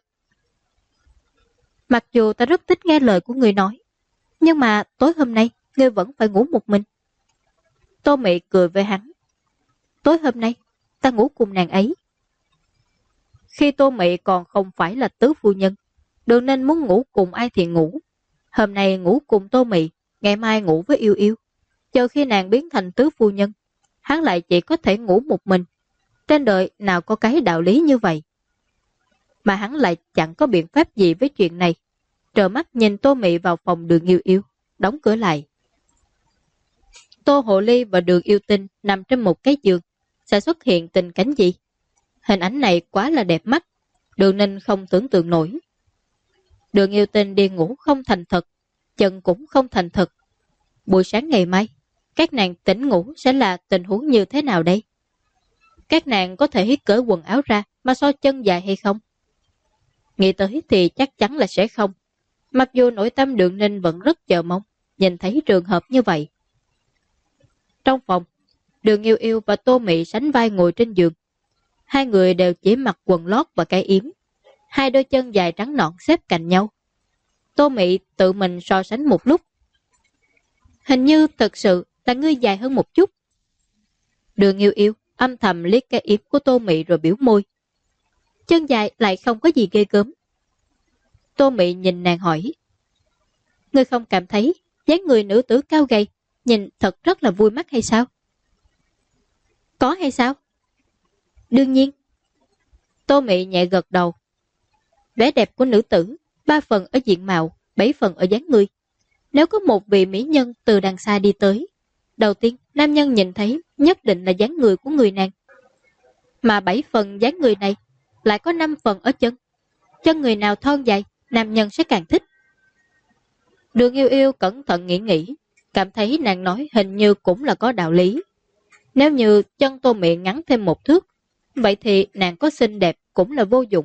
Mặc dù ta rất thích nghe lời của người nói, nhưng mà tối hôm nay ngươi vẫn phải ngủ một mình. Tô Mị cười với hắn. Tối hôm nay ta ngủ cùng nàng ấy. Khi Tô Mị còn không phải là tứ phu nhân, Đường Ninh muốn ngủ cùng ai thì ngủ. Hôm nay ngủ cùng Tô Mị ngày mai ngủ với Yêu Yêu, chờ khi nàng biến thành tứ phu nhân, hắn lại chỉ có thể ngủ một mình. Trên đời nào có cái đạo lý như vậy. Mà hắn lại chẳng có biện pháp gì với chuyện này. Trợn mắt nhìn Tô Mị vào phòng Đường Yêu Yêu, đóng cửa lại. Tô Hộ Ly và Đường Yêu Tinh nằm trên một cái giường, sẽ xuất hiện tình cảnh gì? Hình ảnh này quá là đẹp mắt, Đường Ninh không tưởng tượng nổi. Đường Yêu Tinh đi ngủ không thành thật, chân cũng không thành thật. Buổi sáng ngày mai, các nàng tỉnh ngủ sẽ là tình huống như thế nào đây? Các nàng có thể cởi quần áo ra mà so chân dài hay không? Nghĩ tới thì chắc chắn là sẽ không. Mặc dù nội tâm Đường Ninh vẫn rất chờ mong nhìn thấy trường hợp như vậy. Trong phòng, Đường Yêu Yêu và Tô Mị sánh vai ngồi trên giường. Hai người đều chỉ mặc quần lót và cái yếm. Hai đôi chân dài trắng nõn xếp cạnh nhau. Tô Mị tự mình so sánh một lúc. Hình như thật sự là ngươi dài hơn một chút. Đường Yêu Yêu âm thầm liếc cái yếm của Tô Mị rồi biểu môi. Chân dài lại không có gì ghê gớm. Tô Mị nhìn nàng hỏi. Ngươi không cảm thấy dáng người nữ tử cao gầy nhìn thật rất là vui mắt hay sao? Có hay sao? Đương nhiên. Tô Mị nhẹ gật đầu. Vẻ đẹp của nữ tử 3 phần ở diện mạo, 7 phần ở dáng người. Nếu có một vị mỹ nhân từ đằng xa đi tới, đầu tiên nam nhân nhìn thấy nhất định là dáng người của người nàng. Mà 7 phần dáng người này lại có 5 phần ở chân. Chân người nào thon dài, nam nhân sẽ càng thích. Đường Yêu Yêu cẩn thận nghĩ, cảm thấy nàng nói hình như cũng là có đạo lý. Nếu như chân Tô Mị ngắn thêm một thước, vậy thì nàng có xinh đẹp cũng là vô dụng.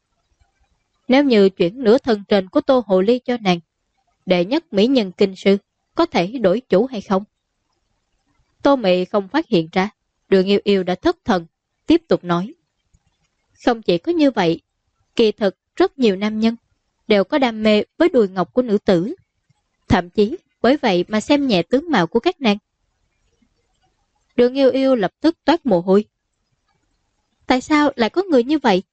Nếu như chuyển nửa thân trên của Tô Hồ Ly cho nàng, đệ nhất mỹ nhân kinh sư có thể đổi chủ hay không? Tô Mị không phát hiện ra, Đường Yêu Yêu đã thất thần, tiếp tục nói. Không chỉ có như vậy, kỳ thực rất nhiều nam nhân đều có đam mê với đùi ngọc của nữ tử. Thậm chí bởi vậy mà xem nhẹ tướng mạo của các nàng. Đường Yêu Yêu lập tức toát mồ hôi. Tại sao lại có người như vậy?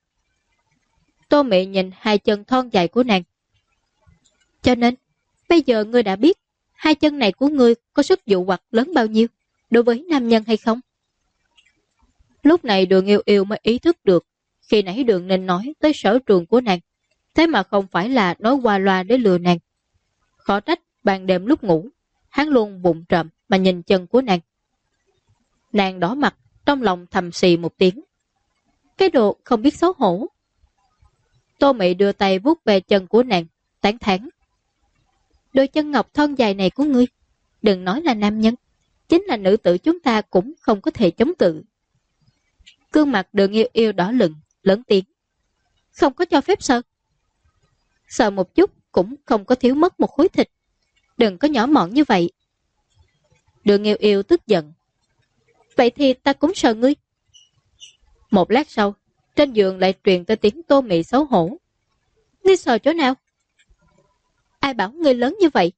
Tô Mị nhìn hai chân thon dài của nàng. Cho nên, bây giờ ngươi đã biết hai chân này của ngươi có sức dụ hoặc lớn bao nhiêu đối với nam nhân hay không? Lúc này Đường Yêu Yêu mới ý thức được khi nãy Đường Ninh nói tới sở trường của nàng, thế mà không phải là nói qua loa để lừa nàng. Khó trách ban đêm lúc ngủ, hắn luôn bụng trộm mà nhìn chân của nàng. Nàng đỏ mặt, trong lòng thầm xì một tiếng. Cái đồ không biết xấu hổ. Tô Mị đưa tay vuốt về chân của nàng, tán thán. Đôi chân ngọc thon dài này của ngươi, đừng nói là nam nhân, chính là nữ tử chúng ta cũng không có thể chống cự. Gương mặt Đường Yêu Yêu đỏ lựng, lớn tiếng. Không có cho phép sờ. Sờ một chút cũng không có thiếu mất một khối thịt. Đừng có nhỏ mọn như vậy. Đường Yêu Yêu tức giận. Vậy thì ta cũng sờ ngươi. Một lát sau, trên giường lại truyền tới tiếng Tô Mị xấu hổ. Ngươi sờ chỗ nào? Ai bảo ngươi lớn như vậy?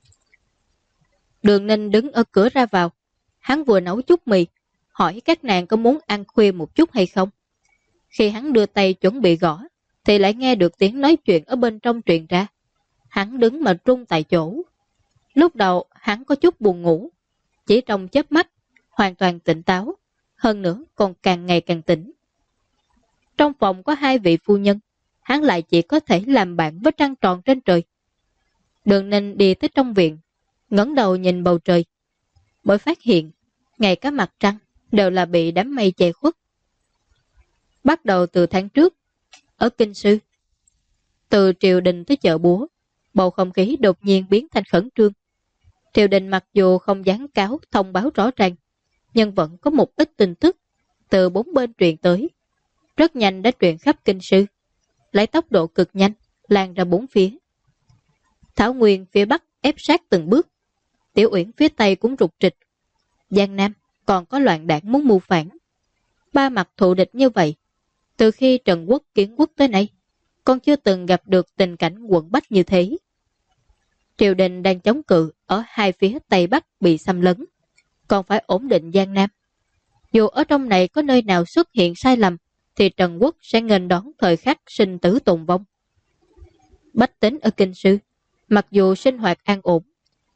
Đường Ninh đứng ở cửa ra vào. Hắn vừa nấu chút mì, hỏi các nàng có muốn ăn khuya một chút hay không. Khi hắn đưa tay chuẩn bị gõ, thì lại nghe được tiếng nói chuyện ở bên trong truyền ra. Hắn đứng mà run tại chỗ. Lúc đầu hắn có chút buồn ngủ, chỉ trong chớp mắt hoàn toàn tỉnh táo, hơn nữa còn càng ngày càng tỉnh. Trong phòng có 2 vị phu nhân, hắn lại chỉ có thể làm bạn với trăng tròn trên trời. Đường Ninh đi tới trong viện, ngẩng đầu nhìn bầu trời, mới phát hiện ngay cả mặt trăng đều là bị đám mây che khuất. Bắt đầu từ tháng trước, ở Kinh Sư, từ triều đình tới chợ búa, bầu không khí đột nhiên biến thành khẩn trương. Triều đình mặc dù không gián cáo thông báo rõ ràng, nhưng vẫn có một ít tin tức từ 4 bên truyền tới. Rất nhanh đã truyền khắp Kinh Sư, lấy tốc độ cực nhanh, lan ra 4 phía. Thảo Nguyên phía Bắc ép sát từng bước, Tiểu Uyển phía Tây cũng rục rịch. Giang Nam còn có loạn đảng muốn mưu phản. 3 mặt thù địch như vậy, từ khi Trần Quốc kiến quốc tới nay, còn chưa từng gặp được tình cảnh quận bách như thế. Triều đình đang chống cự ở 2 phía Tây Bắc bị xâm lấn, còn phải ổn định Giang Nam. Dù ở trong này có nơi nào xuất hiện sai lầm, thì Trần Quốc sẽ nghênh đón thời khắc sinh tử tồn vong. Bách tính ở Kinh Sư, mặc dù sinh hoạt an ổn,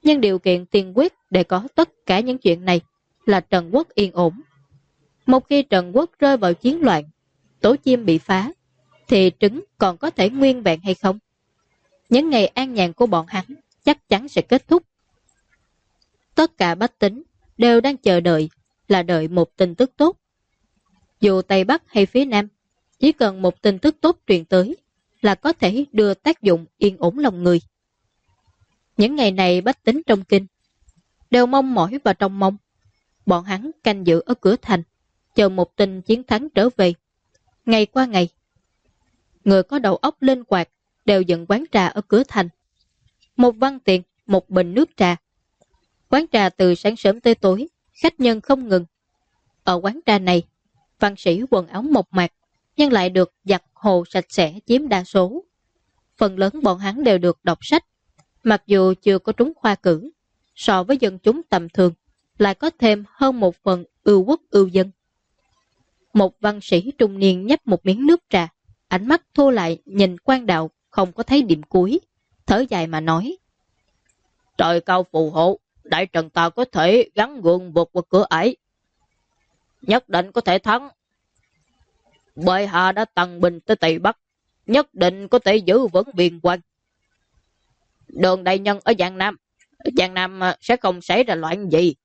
Nhưng điều kiện tiên quyết để có tất cả những chuyện này là Trần Quốc yên ổn. Một khi Trần Quốc rơi vào chiến loạn, tổ chim bị phá, thì trứng còn có thể nguyên vẹn hay không? Những ngày an nhàn của bọn hắn chắc chắn sẽ kết thúc. Tất cả bách tính đều đang chờ đợi là đợi một tin tức tốt. Dù Tây Bắc hay phía Nam, chỉ cần một tin tức tốt truyền tới là có thể đưa tác dụng yên ổn lòng người. Những ngày này bách tính trong kinh đều mong mỏi và trông mong. Bọn hắn canh giữ ở cửa thành, chờ một tin chiến thắng trở về. Ngày qua ngày, người có đầu óc linh hoạt đều dựng quán trà ở cửa thành. Một văn tiền, một bình nước trà. Quán trà từ sáng sớm tới tối, khách nhân không ngừng. Ở quán trà này, văn sĩ quần áo mộc mạc, nhưng lại được giặt hồ sạch sẽ chiếm đa số. Phần lớn bọn hắn đều được đọc sách, mặc dù chưa có trúng khoa cử, so với dân chúng tầm thường, lại có thêm hơn một phần ưu quốc ưu dân. Một văn sĩ trung niên nhấp một miếng nước trà, ánh mắt thu lại nhìn quan đạo không có thấy điểm cuối, thở dài mà nói: Trời cao phù hộ, đại trần ta có thể gắn gượng vượt qua cửa ải, nhất định có thể thắng. Bệ hạ đã tăng binh tới Tây Bắc, nhất định có thể giữ vững biên quan. Đường đại nhân ở Giang Nam sẽ không xảy ra loạn gì.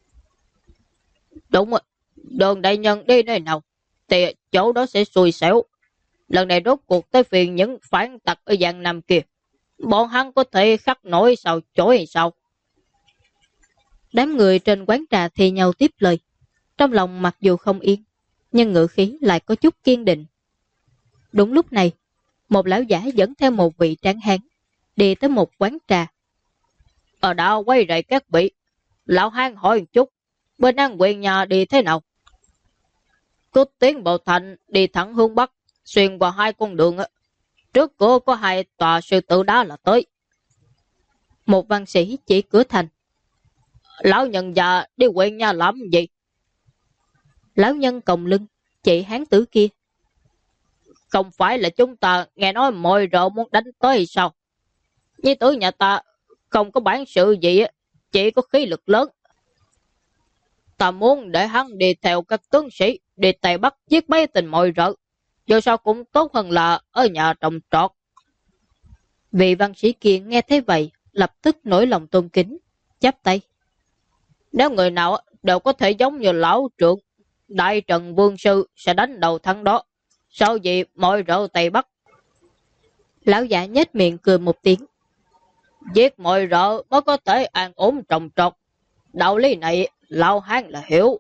Đúng, đường đại nhân đi nơi nào thì chỗ đó sẽ xui xẻo. Lần này rốt cuộc tới phiền những phản tặc ở Giang Nam kia, bọn hắn có thể khắc nổi sao chối hay sao? Đám người trên quán trà thì nhau tiếp lời, trong lòng mặc dù không yên, nhưng ngữ khí lại có chút kiên định. Đúng lúc này, một lão giả dẫn theo một vị tráng hán đi tới một quán trà. Ở đó quay rầy các vị, lão hán hỏi một chút, bên An Quyền nhà đi thế nào? Cứ tiến vào thành, đi thẳng hướng Bắc, xuyên qua hai con đường. Trước cửa có hai tòa sư tử đá là tới. Một văn sĩ chỉ cửa thành. Lão nhân già đi Quyền nhà làm gì? Lão nhân còng lưng chỉ hán tử kia. Không phải là chúng ta nghe nói mọi rợ muốn đánh tới hay sao? Nhi tử nhà ta không có bản sự gì, chỉ có khí lực lớn. Ta muốn để hắn đi theo các tướng sĩ đi Tây Bắc giết mấy tình mọi rợ, dù sao cũng tốt hơn là ở nhà trồng trọt. Vị văn sĩ kia nghe thấy vậy, lập tức nổi lòng tôn kính, chắp tay. Nếu người nào đều có thể giống như lão trượng, Đại Trần Vương Sư sẽ đánh đầu thắng đó, sao gì mọi rợ Tây Bắc? Lão giả nhếch miệng cười một tiếng. Giết mọi rợ mới có thể an ổn trồng trọt. Đạo lý này lão hán là hiểu.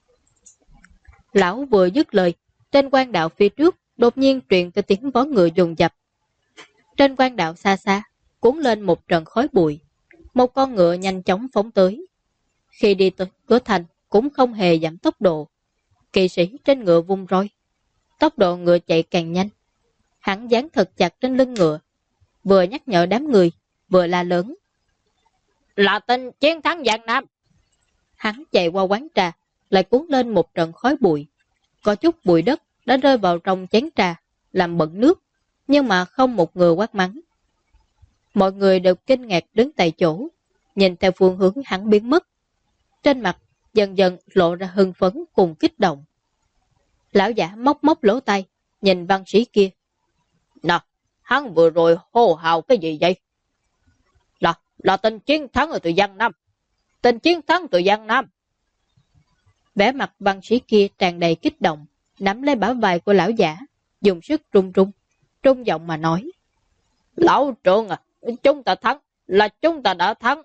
Lão vừa dứt lời, trên quan đạo phía trước đột nhiên truyền tới tiếng vó ngựa dồn dập. Trên quan đạo xa xa cuốn lên một trận khói bụi. Một con ngựa nhanh chóng phóng tới. Khi đi tới cửa thành cũng không hề giảm tốc độ. Kỵ sĩ trên ngựa vung roi, tốc độ ngựa chạy càng nhanh. Hắn dán thật chặt trên lưng ngựa, vừa nhắc nhở đám người, vừa la lớn. Là tin chiến thắng Giang Nam. Hắn chạy qua quán trà, lại cuốn lên một trận khói bụi. Có chút bụi đất đã rơi vào trong chén trà, làm bẩn nước, nhưng mà không một người quát mắng. Mọi người đều kinh ngạc đứng tại chỗ, nhìn theo phương hướng hắn biến mất. Trên mặt dần dần lộ ra hưng phấn cùng kích động. Lão giả móc móc lỗ tai, nhìn văn sĩ kia. Nè, hắn vừa rồi hô hào cái gì vậy? Là tên chiến thắng ở từ Giang Nam. Tên chiến thắng từ Giang Nam. Vẻ mặt văn sĩ kia tràn đầy kích động, nắm lấy bả vai của lão giả, dùng sức trung giọng mà nói. Lão trượng à, chúng ta thắng, là chúng ta đã thắng.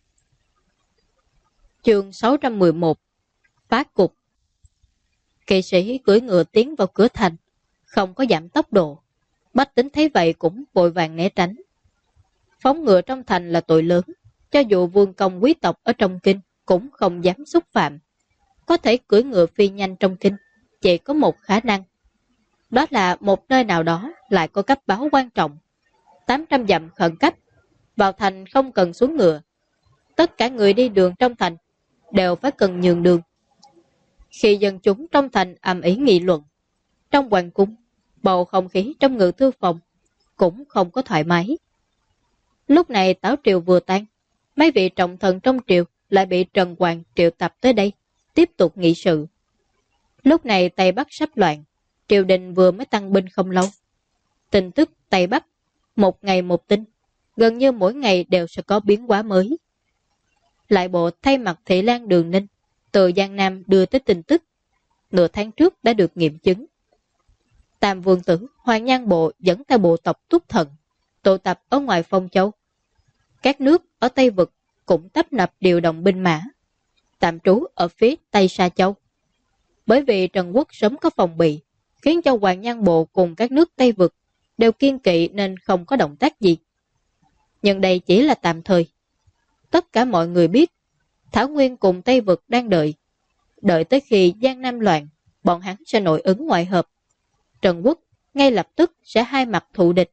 Chương 611 Phá cục. Kỵ sĩ cưỡi ngựa tiến vào cửa thành, không có giảm tốc độ. Bách tính thấy vậy cũng vội vàng né tránh. Phóng ngựa trong thành là tội lớn, cho dù vương công quý tộc ở trong kinh cũng không dám xúc phạm. Có thể cưỡi ngựa phi nhanh trong kinh, chỉ có một khả năng. Đó là một nơi nào đó lại có cấp báo quan trọng. 800 dặm khẩn cấp, vào thành không cần xuống ngựa. Tất cả người đi đường trong thành đều phải cần nhường đường. Khi dân chúng trong thành ầm ĩ nghị luận, trong hoàng cung, bầu không khí trong ngự thư phòng cũng không có thoải mái. Lúc này táo triều vừa tan, Mấy vị trọng thần trong triều lại bị Trần Hoàng triệu tập tới đây, tiếp tục nghị sự. Lúc này Tây Bắc sắp loạn, triều đình vừa mới tăng binh không lâu. Tin tức Tây Bắc, một ngày một tin, gần như mỗi ngày đều sẽ có biến hóa mới. Lại bộ thay mặt Thị Lang Đường Ninh, từ Giang Nam đưa tới tin tức, nửa tháng trước đã được nghiệm chứng. Tam vương tử Hoàng Nhan Bộ dẫn theo bộ tộc Túc Thần, tụ tập ở ngoài Phong Châu. Các nước ở Tây Vực cũng tấp nập điều động binh mã, tạm trú ở phía Tây Sa Châu. Bởi vì Trần Quốc sớm có phòng bị, khiến cho Hoàng Nhan Bộ cùng các nước Tây Vực đều kiên kỵ nên không có động tác gì. Nhưng đây chỉ là tạm thời. Tất cả mọi người biết, Thảo Nguyên cùng Tây Vực đang đợi tới khi Giang Nam loạn, bọn hắn sẽ nội ứng ngoại hợp. Trần Quốc ngay lập tức sẽ hai mặt thù địch.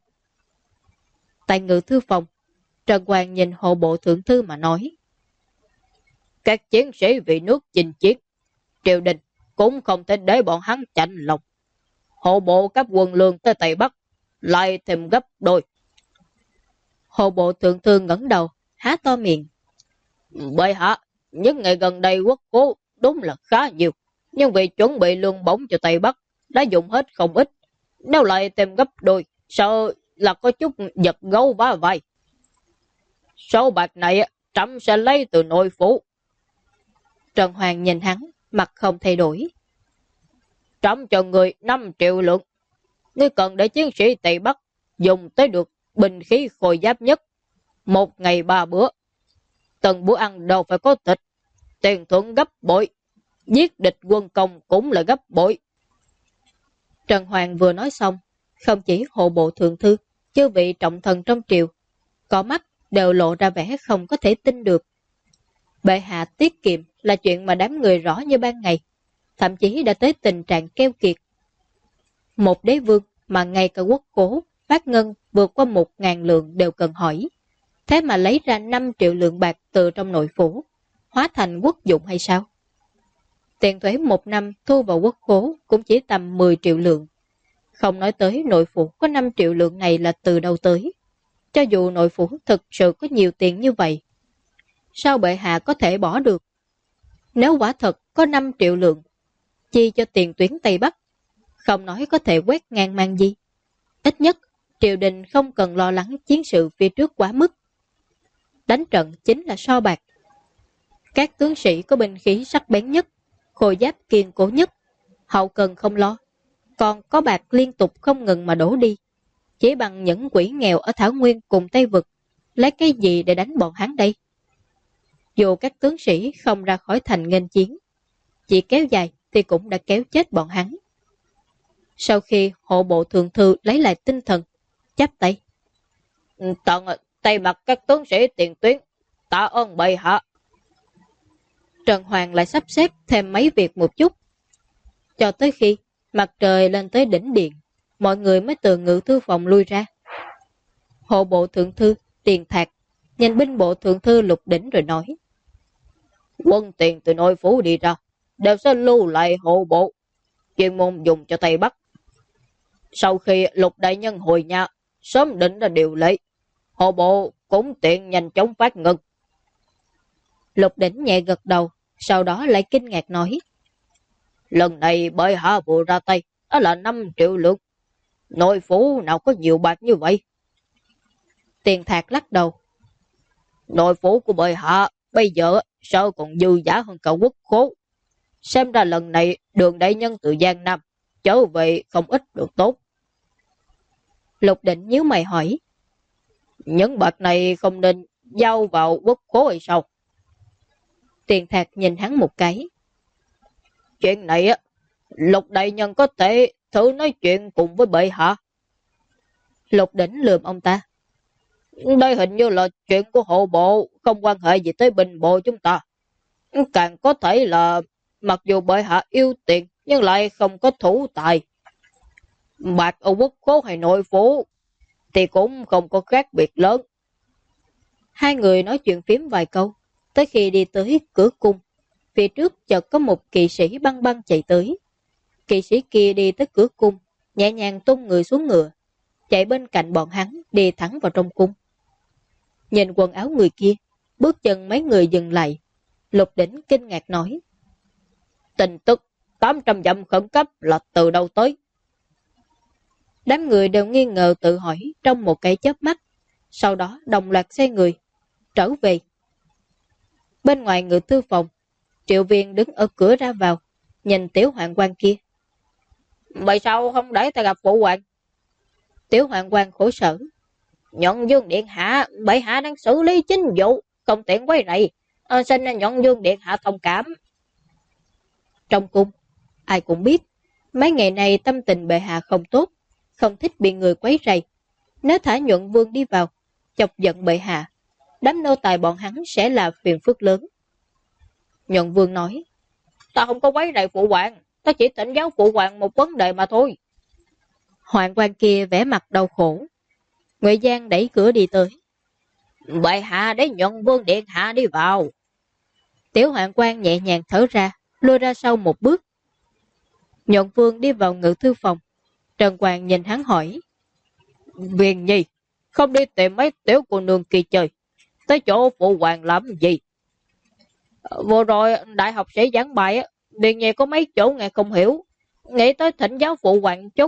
Tại Ngự Thư Phòng, Trần Hoàng nhìn hộ bộ thượng thư mà nói: các chiến sĩ vì nước chinh chiến, triều đình cũng không thể để bọn hắn chạnh lòng. Hộ bộ các quân lương tới Tây Bắc lại thêm gấp đôi. Hộ bộ thượng thư ngẩng đầu, há to miệng: bệ hạ, những ngày gần đây quốc cố đúng là khá nhiều, nhưng vì chuẩn bị lương bổng cho Tây Bắc đã dùng hết không ít. Nếu lại thêm gấp đôi, sợ là có chút giật gấu vá vai. Số bạc này trẫm sẽ lấy từ nội phủ. Trần Hoàng nhìn hắn, mặt không thay đổi. Trẫm cho người 5 triệu lượng. Ngươi cần để chiến sĩ Tây Bắc dùng tới được binh khí khôi giáp nhất, 1 ngày 3 bữa. Từng bữa ăn đâu phải có thịt, tiền thưởng gấp bội. Giết địch quân công cũng là gấp bội. Trần Hoàng vừa nói xong, không chỉ hộ bộ thượng thư, chư vị trọng thần trong triều, có mắt đều lộ ra vẻ không có thể tin được. Bệ hạ tiết kiệm là chuyện mà đám người rõ như ban ngày, thậm chí đã tới tình trạng keo kiệt. Một đế vương mà ngay cả quốc cố, phát ngân vượt qua 1.000 lượng đều cần hỏi. Thế mà lấy ra 5 triệu lượng bạc từ trong nội phủ, hóa thành quốc dụng hay sao? Tiền thuế một năm thu vào quốc khố cũng chỉ tầm 10 triệu lượng. Không nói tới nội phủ có 5 triệu lượng này là từ đâu tới. Cho dù nội phủ thực sự có nhiều tiền như vậy, sao bệ hạ có thể bỏ được? Nếu quả thật có 5 triệu lượng, chi cho tiền tuyến Tây Bắc, không nói có thể quét ngang mang gì. Ít nhất, triều đình không cần lo lắng chiến sự phía trước quá mức. Đánh trận chính là so bạc. Các tướng sĩ có binh khí sắc bén nhất, khôi giáp kiên cố nhất, hậu cần không lo, còn có bạc liên tục không ngừng mà đổ đi. Chỉ bằng những quỷ nghèo ở Thảo Nguyên cùng Tây Vực, lấy cái gì để đánh bọn hắn đây? Dù các tướng sĩ không ra khỏi thành nghênh chiến, chỉ kéo dài thì cũng đã kéo chết bọn hắn. Sau khi hộ bộ thượng thư lấy lại tinh thần, chắp tay: tận tay mặt các tướng sĩ tiền tuyến, tạ ơn bệ hạ. Trần Hoàng lại sắp xếp thêm mấy việc một chút, cho tới khi mặt trời lên tới đỉnh điện, mọi người mới từ Ngự Thư Phòng lui ra. Hộ bộ thượng thư Tiền Thạc nhìn binh bộ thượng thư Lục Đỉnh rồi nói: quân tiền từ nội phủ đi ra đều sẽ lưu lại hộ bộ, chuyên môn dùng cho Tây Bắc. Sau khi Lục đại nhân hồi nhà, sớm định ra điều lệ, hộ bộ cũng tiện nhanh chóng phát ngân. Lục Đỉnh nhẹ gật đầu, sau đó lại kinh ngạc nói: lần này bệ hạ vừa ra tay, đó là 5 triệu lượng. Nội phủ nào có nhiều bạc như vậy? Tiền Thạc lắc đầu: nội phủ của bệ hạ bây giờ sao còn dư giả hơn cả quốc khố. Xem ra lần này Đường đại nhân từ Giang Nam trở về không ít được tốt. Lục Định nhíu mày hỏi: những bạc này không nên giao vào quốc khố hay sao? Tiền Thạc nhìn hắn một cái: chuyện này Lục đại nhân có thể thử nói chuyện cùng với bệ hạ. Lục Đỉnh lườm ông ta: đây hình như là chuyện của hộ bộ, không quan hệ gì tới binh bộ chúng ta. Càng có thể là mặc dù bệ hạ yêu tiền nhưng lại không có thủ tài. Bạc ở quốc khố hay nội phủ thì cũng không có khác biệt lớn. Hai người nói chuyện phím vài câu, tới khi đi tới cửa cung, phía trước chợt có một kỵ sĩ băng băng chạy tới. Kỵ sĩ kia đi tới cửa cung, nhẹ nhàng tung người xuống ngựa, chạy bên cạnh bọn hắn đi thẳng vào trong cung. Nhìn quần áo người kia, bước chân mấy người dừng lại. Lục Đỉnh kinh ngạc nói: tin tức 800 dặm khẩn cấp là từ đâu tới? Đám người đều nghi ngờ tự hỏi trong một cái chớp mắt, sau đó đồng loạt xoay người trở về. Bên ngoài ngự thư phòng, Triệu Viên đứng ở cửa ra vào, nhìn Tiểu Hoạn Quan kia. Vậy sao không để ta gặp phụ hoàng? Tiểu Hoạn Quan khổ sở. Nhận Dương Điện Hạ, bệ hạ đang xử lý chính vụ, không tiện quay rầy, xin Nhận Dương Điện Hạ thông cảm. Trong cung, ai cũng biết, mấy ngày này tâm tình bệ hạ không tốt, không thích bị người quấy rầy. Nếu thả Nhuận Vương đi vào, chọc giận bệ hạ, đám nô tài bọn hắn sẽ là phiền phức lớn. Nhuận Vương nói: ta không có quấy rầy phụ hoàng, ta chỉ thỉnh giáo phụ hoàng một vấn đề mà thôi. Hoạn quan kia vẻ mặt đau khổ. Ngụy Giang đẩy cửa đi tới. Bệ hạ để Nhuận Vương điện hạ đi vào. Tiểu Hoạn quan nhẹ nhàng thở ra, lùi ra sau một bước. Nhuận Vương đi vào ngự thư phòng. Trần Quang nhìn hắn hỏi: Viên Nhi, không đi tìm mấy tiểu cô nương kia chơi, tới chỗ phụ hoàng làm gì? Vừa rồi đại học sĩ giảng bài, Viên Nhi có mấy chỗ nghe không hiểu, nghĩ tới thỉnh giáo phụ hoàng chút.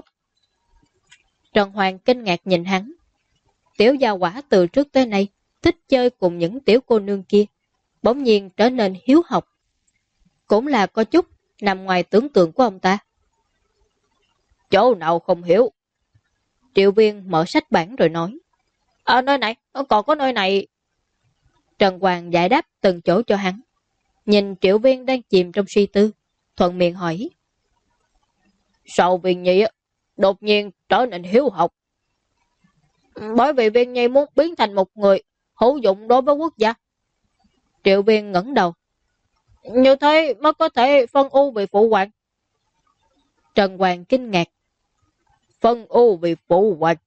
Trần Hoàng kinh ngạc nhìn hắn. Tiểu gia quả từ trước tới nay thích chơi cùng những tiểu cô nương kia, bỗng nhiên trở nên hiếu học. Cũng là có chút nằm ngoài tưởng tượng của ông ta. Chỗ nào không hiểu? Triệu Viên mở sách bản rồi nói: nơi này, còn có nơi này. Trần Hoàng giải đáp từng chỗ cho hắn. Nhìn Triệu Viên đang chìm trong suy tư, thuận miệng hỏi: sao Viên Nhi đột nhiên trở nên hiếu học? Bởi vì Viên Nhi muốn biến thành một người hữu dụng đối với quốc gia. Triệu Viên ngẩng đầu. Như thế mới có thể phân ưu vì phụ hoàng. Trần Hoàng kinh ngạc. Phân ưu vì phụ hoàng?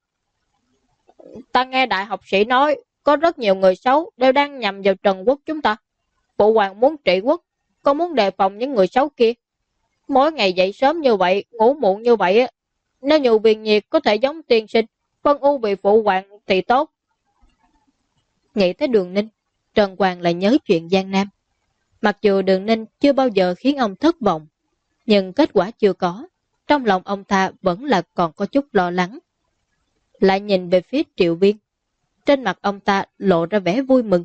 Ta nghe đại học sĩ nói có rất nhiều người xấu đều đang nhằm vào Trần Quốc chúng ta. Phụ hoàng muốn trị quốc, có muốn đề phòng những người xấu kia. Mỗi ngày dậy sớm như vậy, ngủ muộn như vậy, nếu như Viên Nhiệt có thể giống tiên sinh, phân ưu vì phụ hoàng thì tốt. Nghĩ tới Đường Ninh, Trần Hoàng lại nhớ chuyện Giang Nam. Mặc dù Đường Ninh chưa bao giờ khiến ông thất vọng, nhưng kết quả chưa có, trong lòng ông ta vẫn là còn có chút lo lắng. Lại nhìn về phía Triệu Viên, trên mặt ông ta lộ ra vẻ vui mừng.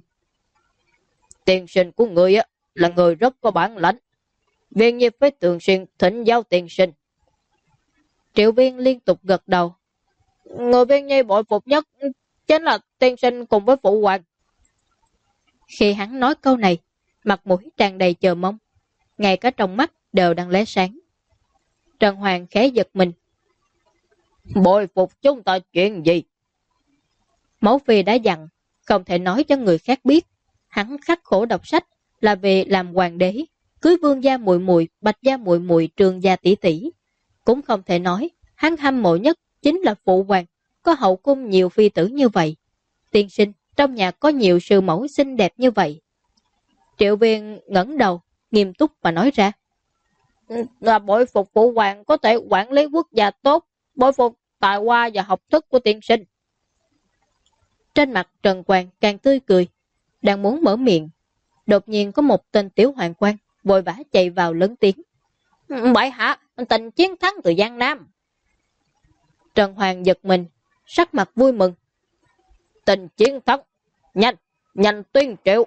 Tiền sinh của người là người rất có bản lãnh, Viên Nhi với thường xuyên thỉnh giáo tiền sinh. Triệu Viên liên tục gật đầu. Người Viên Nhi bội phục nhất chính là tiên sinh cùng với phụ hoàng. Khi hắn nói câu này, mặt mũi tràn đầy chờ mong, ngay cả trong mắt đều đang lóe sáng. Trần Hoàng khẽ giật mình. Bội phục chúng ta chuyện gì? Mẫu phi đã dặn không thể nói cho người khác biết hắn khắc khổ đọc sách là vì làm hoàng đế, cưới vương gia muội muội, bạch gia muội muội, trường gia tỷ tỷ. Cũng không thể nói hắn hâm mộ nhất chính là phụ hoàng có hậu cung nhiều phi tử như vậy. Tiên sinh trong nhà có nhiều sư mẫu xinh đẹp như vậy. Triệu Viên ngẩng đầu nghiêm túc mà nói ra: là bội phục phụ hoàng có thể quản lý quốc gia tốt, bội phục tài hoa và học thức của tiên sinh. Trên mặt Trần Quang càng tươi cười, đang muốn mở miệng, đột nhiên có một tên tiểu hoàng quan vội vã chạy vào lớn tiếng: bệ hạ, tình chiến thắng từ Giang Nam. Trần Hoàng giật mình, sắc mặt vui mừng. Tình chiến thắng, nhanh tuyên triệu.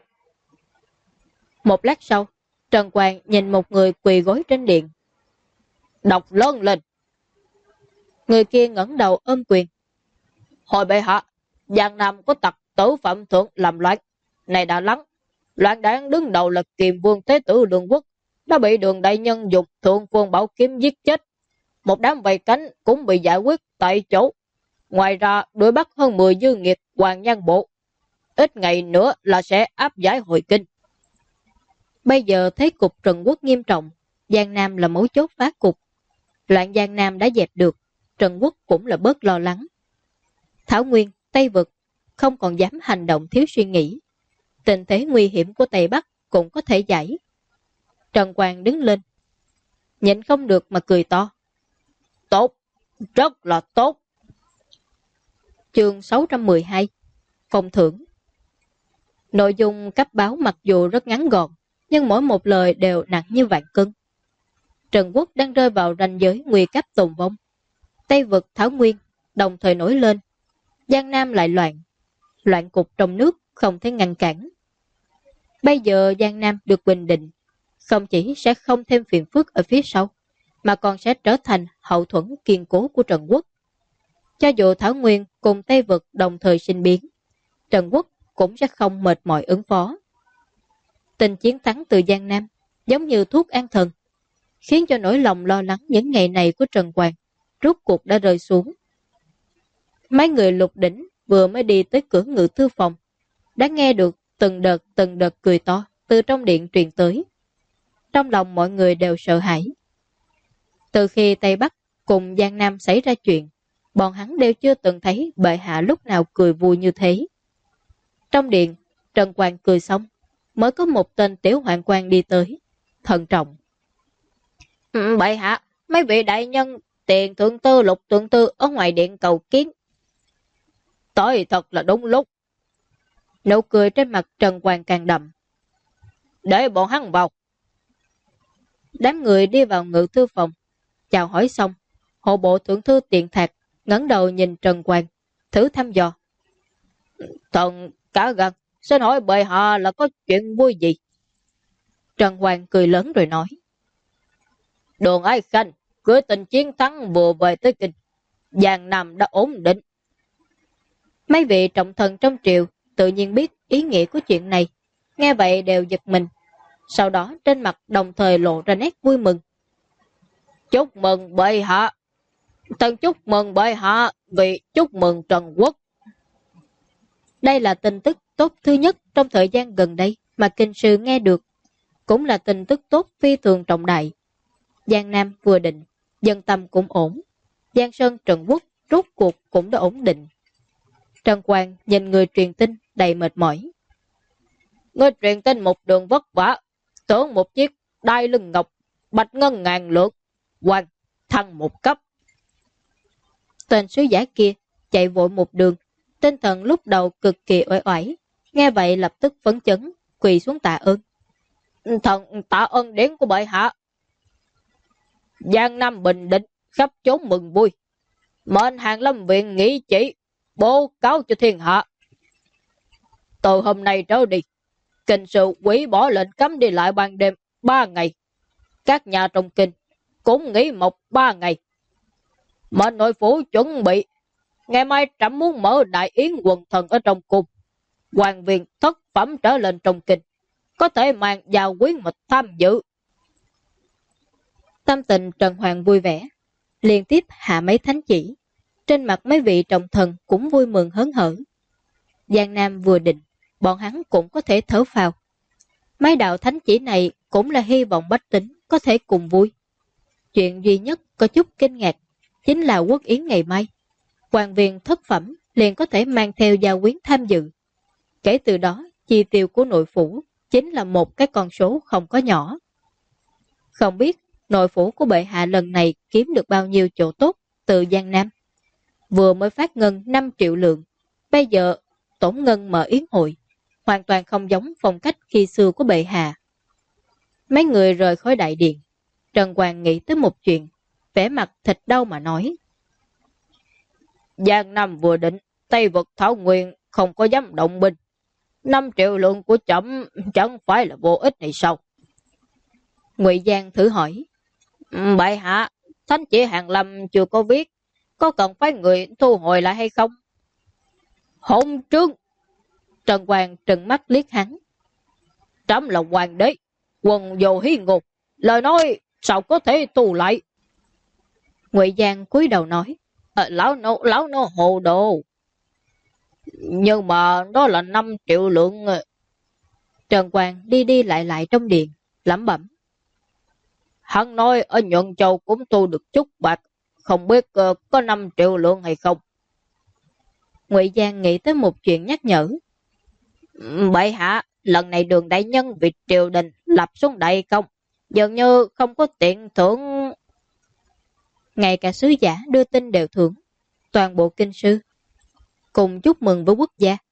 Một lát sau, Trần Quang nhìn một người quỳ gối trên điện. Đọc lớn lên. Người kia ngẩng đầu ôm quyền. Hồi bệ hạ, Giang Nam có tặc tử Phạm Thượng làm loạn, này đã lắng. Loạn đáng đứng đầu là Kiềm Vương Thế Tử Đường Quốc, đã bị Đường đại nhân dùng Thượng Phương Bảo Kiếm giết chết. Một đám vây cánh cũng bị giải quyết tại chỗ. Ngoài ra đuổi bắt hơn 10 dư nghiệt Hoàng Nhan Bộ. Ít ngày nữa là sẽ áp giải hồi kinh. Bây giờ thế cục Trần Quốc nghiêm trọng, Giang Nam là mấu chốt phá cục. Loạn Giang Nam đã dẹp được, Trần Quốc cũng là bớt lo lắng. Thảo Nguyên, Tây Vực không còn dám hành động thiếu suy nghĩ. Tình thế nguy hiểm của Tây Bắc cũng có thể giải. Trần Quang đứng lên, nhịn không được mà cười to. Tốt, rất là tốt. Chương 612 Phong thưởng. Nội dung cấp báo mặc dù rất ngắn gọn, nhưng mỗi một lời đều nặng như vạn cân. Trần Quốc đang rơi vào ranh giới nguy cấp tồn vong. Tây vực Thảo Nguyên đồng thời nổi lên, Giang Nam lại loạn cục trong nước không thể ngăn cản. Bây giờ Giang Nam được bình định, không chỉ sẽ không thêm phiền phức ở phía sau, mà còn sẽ trở thành hậu thuẫn kiên cố của Trần Quốc. Cho dù Thảo Nguyên cùng Tây vực đồng thời sinh biến, Trần Quốc cũng sẽ không mệt mỏi ứng phó. Tình chiến thắng từ Giang Nam giống như thuốc an thần, khiến cho nỗi lòng lo lắng những ngày này của Trần Quang rốt cuộc đã rơi xuống. Mấy người Lục Đỉnh vừa mới đi tới cửa ngự thư phòng, đã nghe được từng đợt cười to từ trong điện truyền tới. Trong lòng mọi người đều sợ hãi. Từ khi Tây Bắc cùng Giang Nam xảy ra chuyện, bọn hắn đều chưa từng thấy bệ hạ lúc nào cười vui như thế. Trong điện, Trần Quang cười xong, mới có một tên tiểu hoạn quan đi tới, thận trọng. Bệ hạ, mấy vị đại nhân, Tiền thượng tư, Lục thượng tư ở ngoài điện cầu kiến. Tới thật là đúng lúc. Nụ cười trên mặt Trần Quang càng đậm. Để bọn hắn vào. Đám người đi vào ngự thư phòng, chào hỏi xong, hộ bộ thượng thư Tiện Thạc ngẩng đầu nhìn Trần Quang, thử thăm dò. Thần cả gần, xin hỏi bệ hạ là có chuyện vui gì? Trần Quang cười lớn rồi nói. Đường Ái Khanh cưới tình chiến thắng vừa về tới kinh, Giang Nam đã ổn định. Mấy vị trọng thần trong triều tự nhiên biết ý nghĩa của chuyện này, nghe vậy đều giật mình. Sau đó trên mặt đồng thời lộ ra nét vui mừng. Chúc mừng bệ hạ. Thần chúc mừng bệ hạ vì chúc mừng Trần Quốc. Đây là tin tức tốt thứ nhất trong thời gian gần đây mà kinh sư nghe được, cũng là tin tức tốt phi thường trọng đại. Giang Nam vừa định, dân tâm cũng ổn, Giang Sơn Trần Quốc rốt cuộc cũng đã ổn định. Trần Quang nhìn người truyền tin đầy mệt mỏi. Người truyền tin một đường vất vả, tưởng một chiếc đai lưng ngọc, bạch ngân ngàn lượt, hoàng thăng một cấp. Tên sứ giả kia chạy vội một đường, tinh thần lúc đầu cực kỳ uể oải, nghe vậy lập tức phấn chấn, quỳ xuống tạ ơn. Thần tạ ơn điển của bệ hạ. Giang Nam bình định, khắp chốn mừng vui. Mệnh Hàng Lâm viện nghị chỉ, bố cáo cho thiên hạ. Từ hôm nay trở đi, kinh sự hủy bỏ lệnh cấm đi lại ban đêm 3 ngày. Các nhà trong kinh cũng nghỉ một 3 ngày. Mệnh nội phủ chuẩn bị, ngày mai trẫm muốn mở đại yến quần thần ở trong cung. Hoàng viện thất phẩm trở lên trong kinh, có thể mang vào quyến mật tham dự. Tâm tình Trần Hoàng vui vẻ, liên tiếp hạ mấy thánh chỉ. Trên mặt mấy vị trọng thần cũng vui mừng hớn hở. Giang Nam vừa định, bọn hắn cũng có thể thở phào. Mấy đạo thánh chỉ này cũng là hy vọng bách tính có thể cùng vui. Chuyện duy nhất có chút kinh ngạc chính là quốc yến ngày mai, hoàng viện thất phẩm liền có thể mang theo gia quyến tham dự. Kể từ đó, chi tiêu của nội phủ chính là một cái con số không có nhỏ. Không biết nội phủ của bệ hạ lần này kiếm được bao nhiêu chỗ tốt từ Giang Nam. Vừa mới phát ngân 5 triệu lượng, bây giờ tổn ngân mở yến hội, hoàn toàn không giống phong cách khi xưa của bệ hạ. Mấy người rời khỏi đại điện, Trần Quang nghĩ tới một chuyện, vẻ mặt thịt đau mà nói. Giang Nam vừa định, Tây vực Thảo Nguyên không có dám động binh. 5 triệu lượng của trẫm chẳng phải là vô ích này sao? Ngụy Giang thử hỏi. Bệ hạ, thánh chỉ Hàng Lâm chưa có viết, có cần phải người thu hồi lại hay không? Hỗn trướng! Trần Quang trừng mắt liếc hắn. Trẫm là hoàng đế, quần vô hí ngục, lời nói sao có thể tu lại? Ngụy Giang cúi đầu nói. Lão nô hồ đồ. Nhưng mà đó là 5 triệu lượng. Trần Quang đi lại trong điện, lẩm bẩm. Hắn nói ở Nhuận Châu cũng tu được chút bạc, không biết có 5 triệu lượng hay không. Ngụy Giang nghĩ tới một chuyện nhắc nhở. Bệ hạ, lần này Đường đại nhân vì triều đình lập xuống đại công, dường như không có tiện thưởng. Ngay cả sứ giả đưa tin đều thưởng, toàn bộ kinh sư cùng chúc mừng với quốc gia.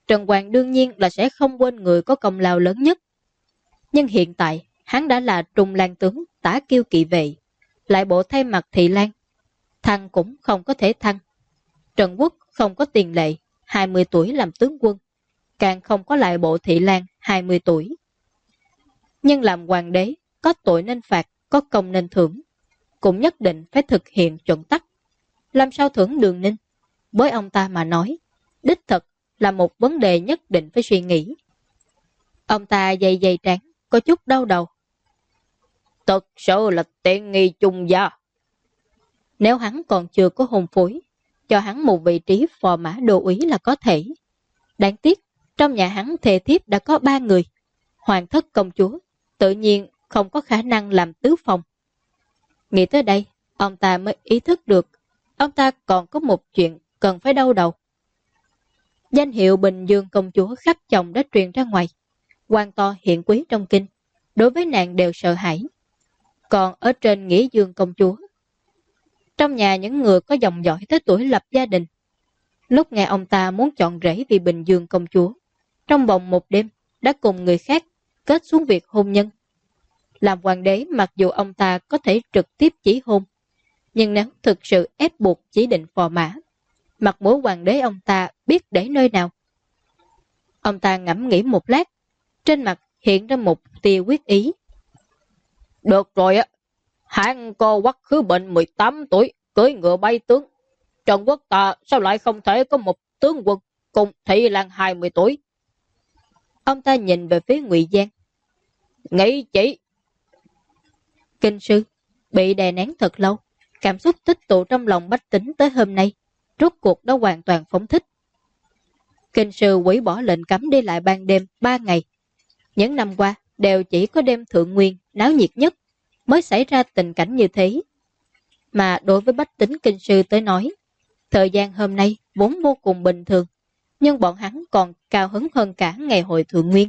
Trần Hoàng đương nhiên là sẽ không quên người có công lao lớn nhất. Nhưng hiện tại, hắn đã là Trung Lang tướng Tả Kiêu kỵ vệ, lại bộ thay mặt Thị Lan. Thăng cũng không có thể thăng. Trần Quốc không có tiền lệ, 20 tuổi làm tướng quân, càng không có lại bộ Thị Lan 20 tuổi. Nhưng làm hoàng đế, có tội nên phạt, có công nên thưởng, cũng nhất định phải thực hiện chuẩn tắc. Làm sao thưởng Đường Ninh? Với ông ta mà nói, đích thực là một vấn đề nhất định phải suy nghĩ. Ông ta dày dày trán, có chút đau đầu. Thật sự là tiện nghi chung gia. Nếu hắn còn chưa có hôn phối, cho hắn một vị trí phò mã đô úy là có thể. Đáng tiếc, trong nhà hắn thề thiếp đã có 3 người. Hoàng thất công chúa, tự nhiên không có khả năng làm tứ phòng. Nghĩ tới đây, ông ta mới ý thức được, ông ta còn có một chuyện cần phải đau đầu. Danh hiệu Bình Dương công chúa khắp chồng đã truyền ra ngoài. Quan to hiện quý trong kinh, đối với nàng đều sợ hãi. Còn ở trên Nghĩa Dương công chúa, trong nhà những người có dòng dõi tới tuổi lập gia đình, lúc nghe ông ta muốn chọn rể vì Bình Dương công chúa, trong vòng một đêm đã cùng người khác kết xuống việc hôn nhân. Làm hoàng đế mặc dù ông ta có thể trực tiếp chỉ hôn, nhưng nếu thực sự ép buộc chỉ định phò mã, mặt mũi hoàng đế ông ta biết để nơi nào. Ông ta ngẫm nghĩ một lát, trên mặt hiện ra một tia quyết ý. Được rồi á, hắn cô Quắc Khứ Bệnh 18 tuổi, cưỡi ngựa bay tướng. Trần Quốc ta sao lại không thể có một tướng quân cùng Thị Lan 20 tuổi? Ông ta nhìn về phía Ngụy Giang. Nghĩ chỉ. Kinh sư bị đè nén thật lâu, cảm xúc tích tụ trong lòng bách tính tới hôm nay, rốt cuộc đã hoàn toàn phóng thích. Kinh sư hủy bỏ lệnh cấm đi lại ban đêm 3 ngày. Những năm qua đều chỉ có đêm Thượng Nguyên náo nhiệt nhất mới xảy ra tình cảnh như thế. Mà đối với bách tính kinh sư tới nói, thời gian hôm nay vốn vô cùng bình thường, nhưng bọn hắn còn cao hứng hơn cả ngày hội Thượng Nguyên.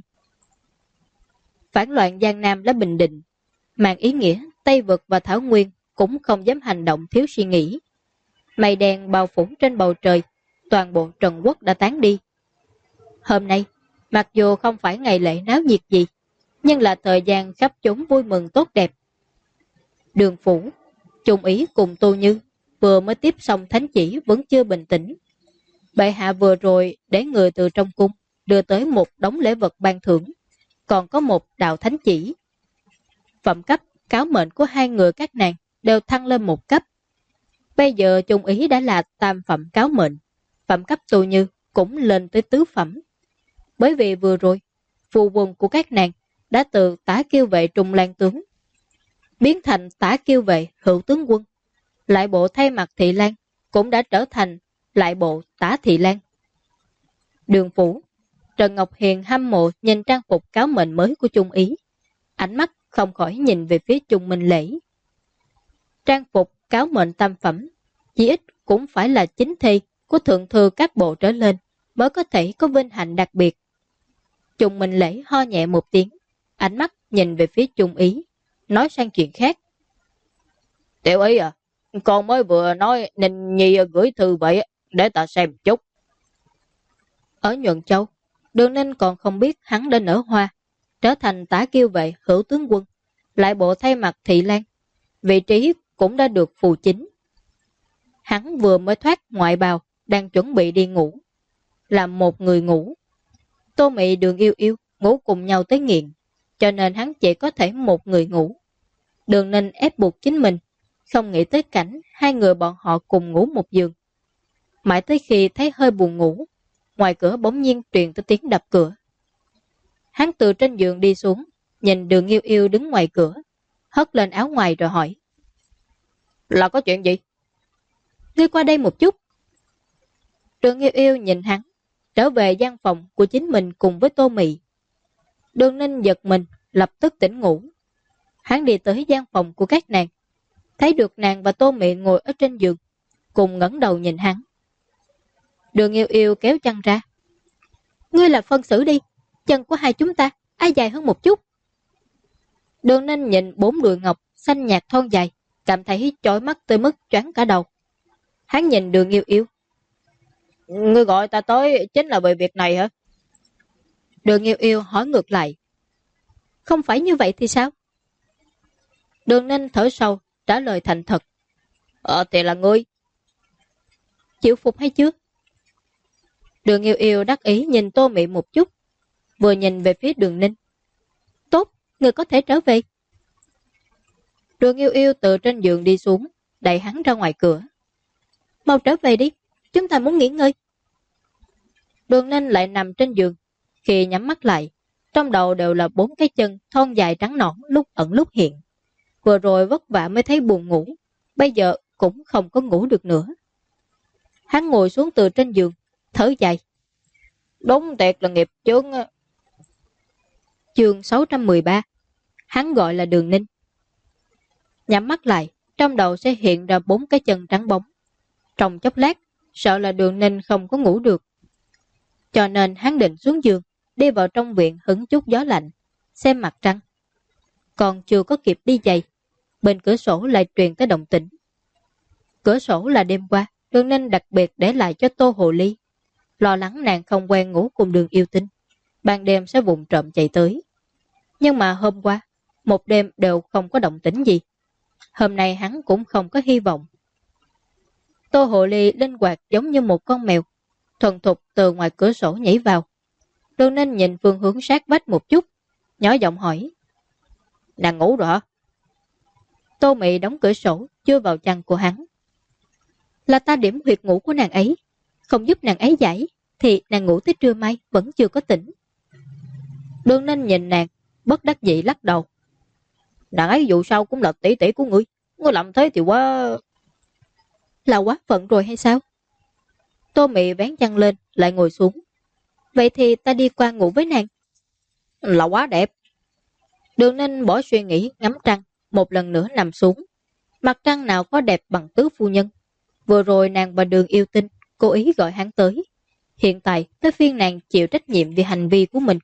Phản loạn Giang Nam đã bình định, mang ý nghĩa Tây Vực và Thảo Nguyên cũng không dám hành động thiếu suy nghĩ. Mây đen bao phủ trên bầu trời, toàn bộ Trần Quốc đã tán đi. Hôm nay, mặc dù không phải ngày lễ náo nhiệt gì, nhưng là thời gian khắp chốn vui mừng tốt đẹp. Đường Phủ, Trung Ý cùng Tô Như vừa mới tiếp xong thánh chỉ vẫn chưa bình tĩnh. Bệ hạ vừa rồi để người từ trong cung đưa tới một đống lễ vật ban thưởng, còn có một đạo thánh chỉ. Phẩm cấp, cáo mệnh của hai người các nàng đều thăng lên một cấp. Bây giờ Trung Ý đã là tam phẩm cáo mệnh, phẩm cấp Tô Như cũng lên tới tứ phẩm. Bởi vì vừa rồi, phù quân của các nàng đã từ Tả Kiêu vệ Trung Lang tướng biến thành Tả Kiêu vệ Hữu tướng quân. Lại bộ thay mặt Thị Lan cũng đã trở thành lại bộ Tả Thị Lan. Đường Phủ, Trần Ngọc Hiền hâm mộ nhìn trang phục cáo mệnh mới của Trung Ý, ánh mắt không khỏi nhìn về phía Trung Minh Lễ. Trang phục cáo mệnh tam phẩm, chỉ ít cũng phải là chính thi của thượng thư các bộ trở lên mới có thể có vinh hạnh đặc biệt. Trung Minh Lễ ho nhẹ một tiếng, ánh mắt nhìn về phía Trung Ý, nói sang chuyện khác. Tiểu Ý à, con mới vừa nói Ninh Nhi gửi thư vậy, để ta xem chút. Ở Nhuận Châu, Đường Ninh còn không biết hắn đã nở hoa, trở thành Tả Kiêu vệ Hữu tướng quân, lại bộ thay mặt Thị Lan. Vị trí cũng đã được phù chính. Hắn vừa mới thoát ngoại bào, đang chuẩn bị đi ngủ. Làm một người ngủ. Tô Mị Đường Yêu Yêu ngủ cùng nhau tới nghiện, cho nên hắn chỉ có thể một người ngủ. Đường Ninh ép buộc chính mình, không nghĩ tới cảnh hai người bọn họ cùng ngủ một giường. Mãi tới khi thấy hơi buồn ngủ, ngoài cửa bỗng nhiên truyền tới tiếng đập cửa. Hắn từ trên giường đi xuống, nhìn Đường Yêu Yêu đứng ngoài cửa, hất lên áo ngoài rồi hỏi. Là có chuyện gì? Ngươi qua đây một chút. Đường Yêu Yêu nhìn hắn, trở về gian phòng của chính mình cùng với Tô Mị. Đường Ninh giật mình, lập tức tỉnh ngủ. Hắn đi tới gian phòng của các nàng, thấy được nàng và Tô Mị ngồi ở trên giường, cùng ngẩng đầu nhìn hắn. Đường Yêu Yêu kéo chăn ra. Ngươi là phân xử đi, chân của hai chúng ta, ai dài hơn một chút? Đường Ninh nhìn 4 đùi ngọc, xanh nhạt thon dài, cảm thấy chói mắt tới mức choáng cả đầu. Hắn nhìn Đường Yêu Yêu. Ngươi gọi ta tới chính là về việc này hả? Đường Yêu Yêu hỏi ngược lại. Không phải như vậy thì sao? Đường Ninh thở sâu, trả lời thành thật. Thì là ngươi. Chịu phục hay chưa? Đường Yêu Yêu đắc ý nhìn Tô Mị một chút, vừa nhìn về phía Đường Ninh. Tốt, người có thể trở về. Đường Yêu Yêu từ trên giường đi xuống, đẩy hắn ra ngoài cửa. Mau trở về đi, chúng ta muốn nghỉ ngơi. Đường Ninh lại nằm trên giường, khi nhắm mắt lại, trong đầu đều là 4 cái chân thon dài trắng nõn lúc ẩn lúc hiện. Vừa rồi vất vả mới thấy buồn ngủ, bây giờ cũng không có ngủ được nữa. Hắn ngồi xuống từ trên giường, thở dài. Đúng thiệt là nghiệp chướng. Chương 613. Hắn gọi là Đường Ninh. Nhắm mắt lại, trong đầu sẽ hiện ra 4 cái chân trắng bóng. Trong chốc lát, sợ là Đường Ninh không có ngủ được. Cho nên hắn định xuống giường, đi vào trong viện hứng chút gió lạnh, xem mặt trăng. Còn chưa có kịp đi giày, bên cửa sổ lại truyền tới động tĩnh. Cửa sổ là đêm qua, Đường Ninh đặc biệt để lại cho Tô Hồ Ly, lo lắng nàng không quen ngủ cùng Đường Yêu Tinh, ban đêm sẽ vụng trộm chạy tới. Nhưng mà hôm qua, một đêm đều không có động tĩnh gì. Hôm nay hắn cũng không có hy vọng. Tô Hồ Ly linh hoạt giống như một con mèo, thuần thục từ ngoài cửa sổ nhảy vào. Đường Ninh nhìn phương hướng sát vách một chút, nhỏ giọng hỏi. Nàng ngủ rồi hả? Tô Mị đóng cửa sổ, chui vào chăn của hắn. Là ta điểm huyệt ngủ của nàng ấy, không giúp nàng ấy giải, thì nàng ngủ tới trưa mai vẫn chưa có tỉnh. Đường Ninh nhìn nàng, bất đắc dĩ lắc đầu. Nàng ấy dù sao cũng là tỷ tỷ của ngươi, ngươi làm thế thì quá... Là quá phận rồi hay sao? Tô Mị vén chăn lên, lại ngồi xuống. Vậy thì ta đi qua ngủ với nàng. Là quá đẹp. Đường Ninh bỏ suy nghĩ ngắm trăng, một lần nữa nằm xuống. Mặt trăng nào có đẹp bằng tứ phu nhân. Vừa rồi nàng và Đường Yêu Tinh cố ý gọi hắn tới. Hiện tại tới phiên nàng chịu trách nhiệm vì hành vi của mình.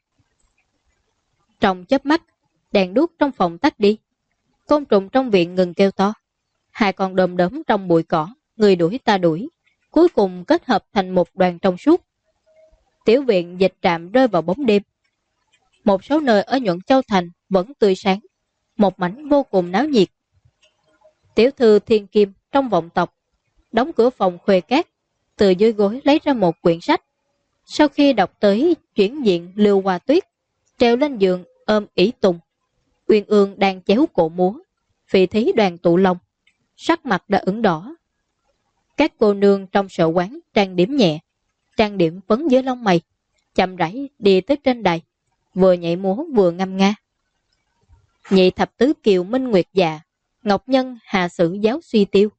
Trong chớp mắt, đèn đuốc trong phòng tắt đi. Côn trùng trong viện ngừng kêu to. Hai con đom đóm trong bụi cỏ, người đuổi ta đuổi, cuối cùng kết hợp thành một đoàn trong suốt. Tiểu viện dịch trạm rơi vào bóng đêm. Một số nơi ở Nhuận Châu Thành vẫn tươi sáng, một mảnh vô cùng náo nhiệt. Tiểu thư Thiên Kim trong vọng tộc đóng cửa phòng khuê cát, từ dưới gối lấy ra một quyển sách. Sau khi đọc tới chuyển diện Lưu Hoa Tuyết, treo lên giường ôm ỷ tùng. Uyên Ương đang chéo cổ múa, phỉ thí đoàn tụ long, sắc mặt đã ửng đỏ. Các cô nương trong sở quán trang điểm nhẹ, trang điểm phấn dưới lông mày, chậm rãi đi tới trên đài, vừa nhảy múa vừa ngâm nga. Nhị thập tứ kiều Minh Nguyệt Dạ, Ngọc Nhân Hà Sử Giáo Suy Tiêu.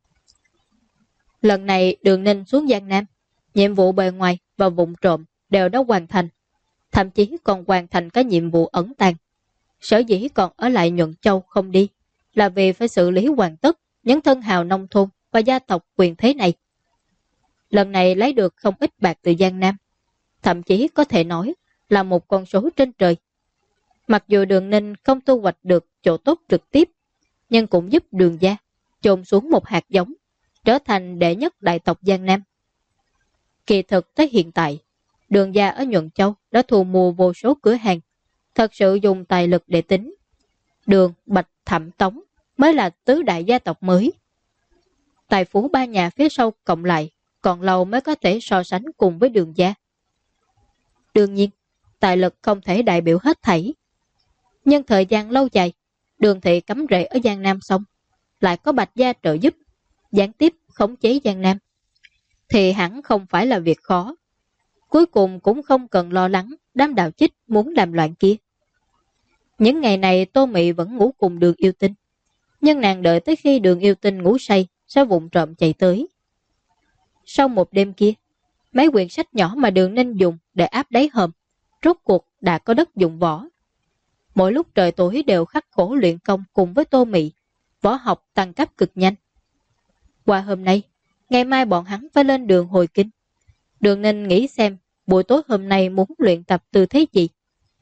Lần này Đường Ninh xuống Giang Nam, nhiệm vụ bề ngoài và vụng trộm đều đã hoàn thành, thậm chí còn hoàn thành cái nhiệm vụ ẩn tàng. Sở dĩ còn ở lại Nhuận Châu không đi, là vì phải xử lý hoàn tất những thân hào nông thôn và gia tộc quyền thế này. Lần này lấy được không ít bạc từ Giang Nam, thậm chí có thể nói là một con số trên trời. Mặc dù Đường Ninh không thu hoạch được chỗ tốt trực tiếp, nhưng cũng giúp Đường gia chôn xuống một hạt giống, trở thành đệ nhất đại tộc Giang Nam. Kỳ thực tới hiện tại, Đường gia ở Nhuận Châu đã thu mua vô số cửa hàng, thật sự dùng tài lực để tính. Đường, Bạch, Thẩm, Tống mới là tứ đại gia tộc mới. Tài phú ba nhà phía sau cộng lại, còn lâu mới có thể so sánh cùng với Đường gia. Đương nhiên, tài lực không thể đại biểu hết thảy. Nhưng thời gian lâu dài, Đường thị cắm rễ ở Giang Nam xong, lại có Bạch gia trợ giúp, gián tiếp khống chế Giang Nam, thì hẳn không phải là việc khó. Cuối cùng cũng không cần lo lắng đám đạo chích muốn làm loạn kia. Những ngày này Tô Mị vẫn ngủ cùng Đường Yêu Tinh, nhưng nàng đợi tới khi Đường Yêu Tinh ngủ say sẽ vụng trộm chạy tới. Sau một đêm kia, mấy quyển sách nhỏ mà Đường Ninh dùng để áp đáy hòm rốt cuộc đã có đất dụng võ. Mỗi lúc trời tối đều khắc khổ luyện công cùng với Tô Mị, võ học tăng cấp cực nhanh. Qua hôm nay, ngày mai bọn hắn phải lên đường hồi kinh. Đường Ninh nghĩ xem buổi tối hôm nay muốn luyện tập tư thế gì.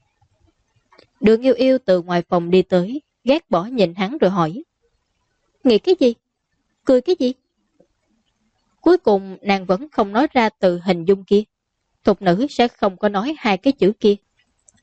Đường Yêu Yêu từ ngoài phòng đi tới, ghét bỏ nhìn hắn rồi hỏi. Nghĩ cái gì? Cười cái gì? Cuối cùng nàng vẫn không nói ra từ hình dung kia. Thục nữ sẽ không có nói hai cái chữ kia.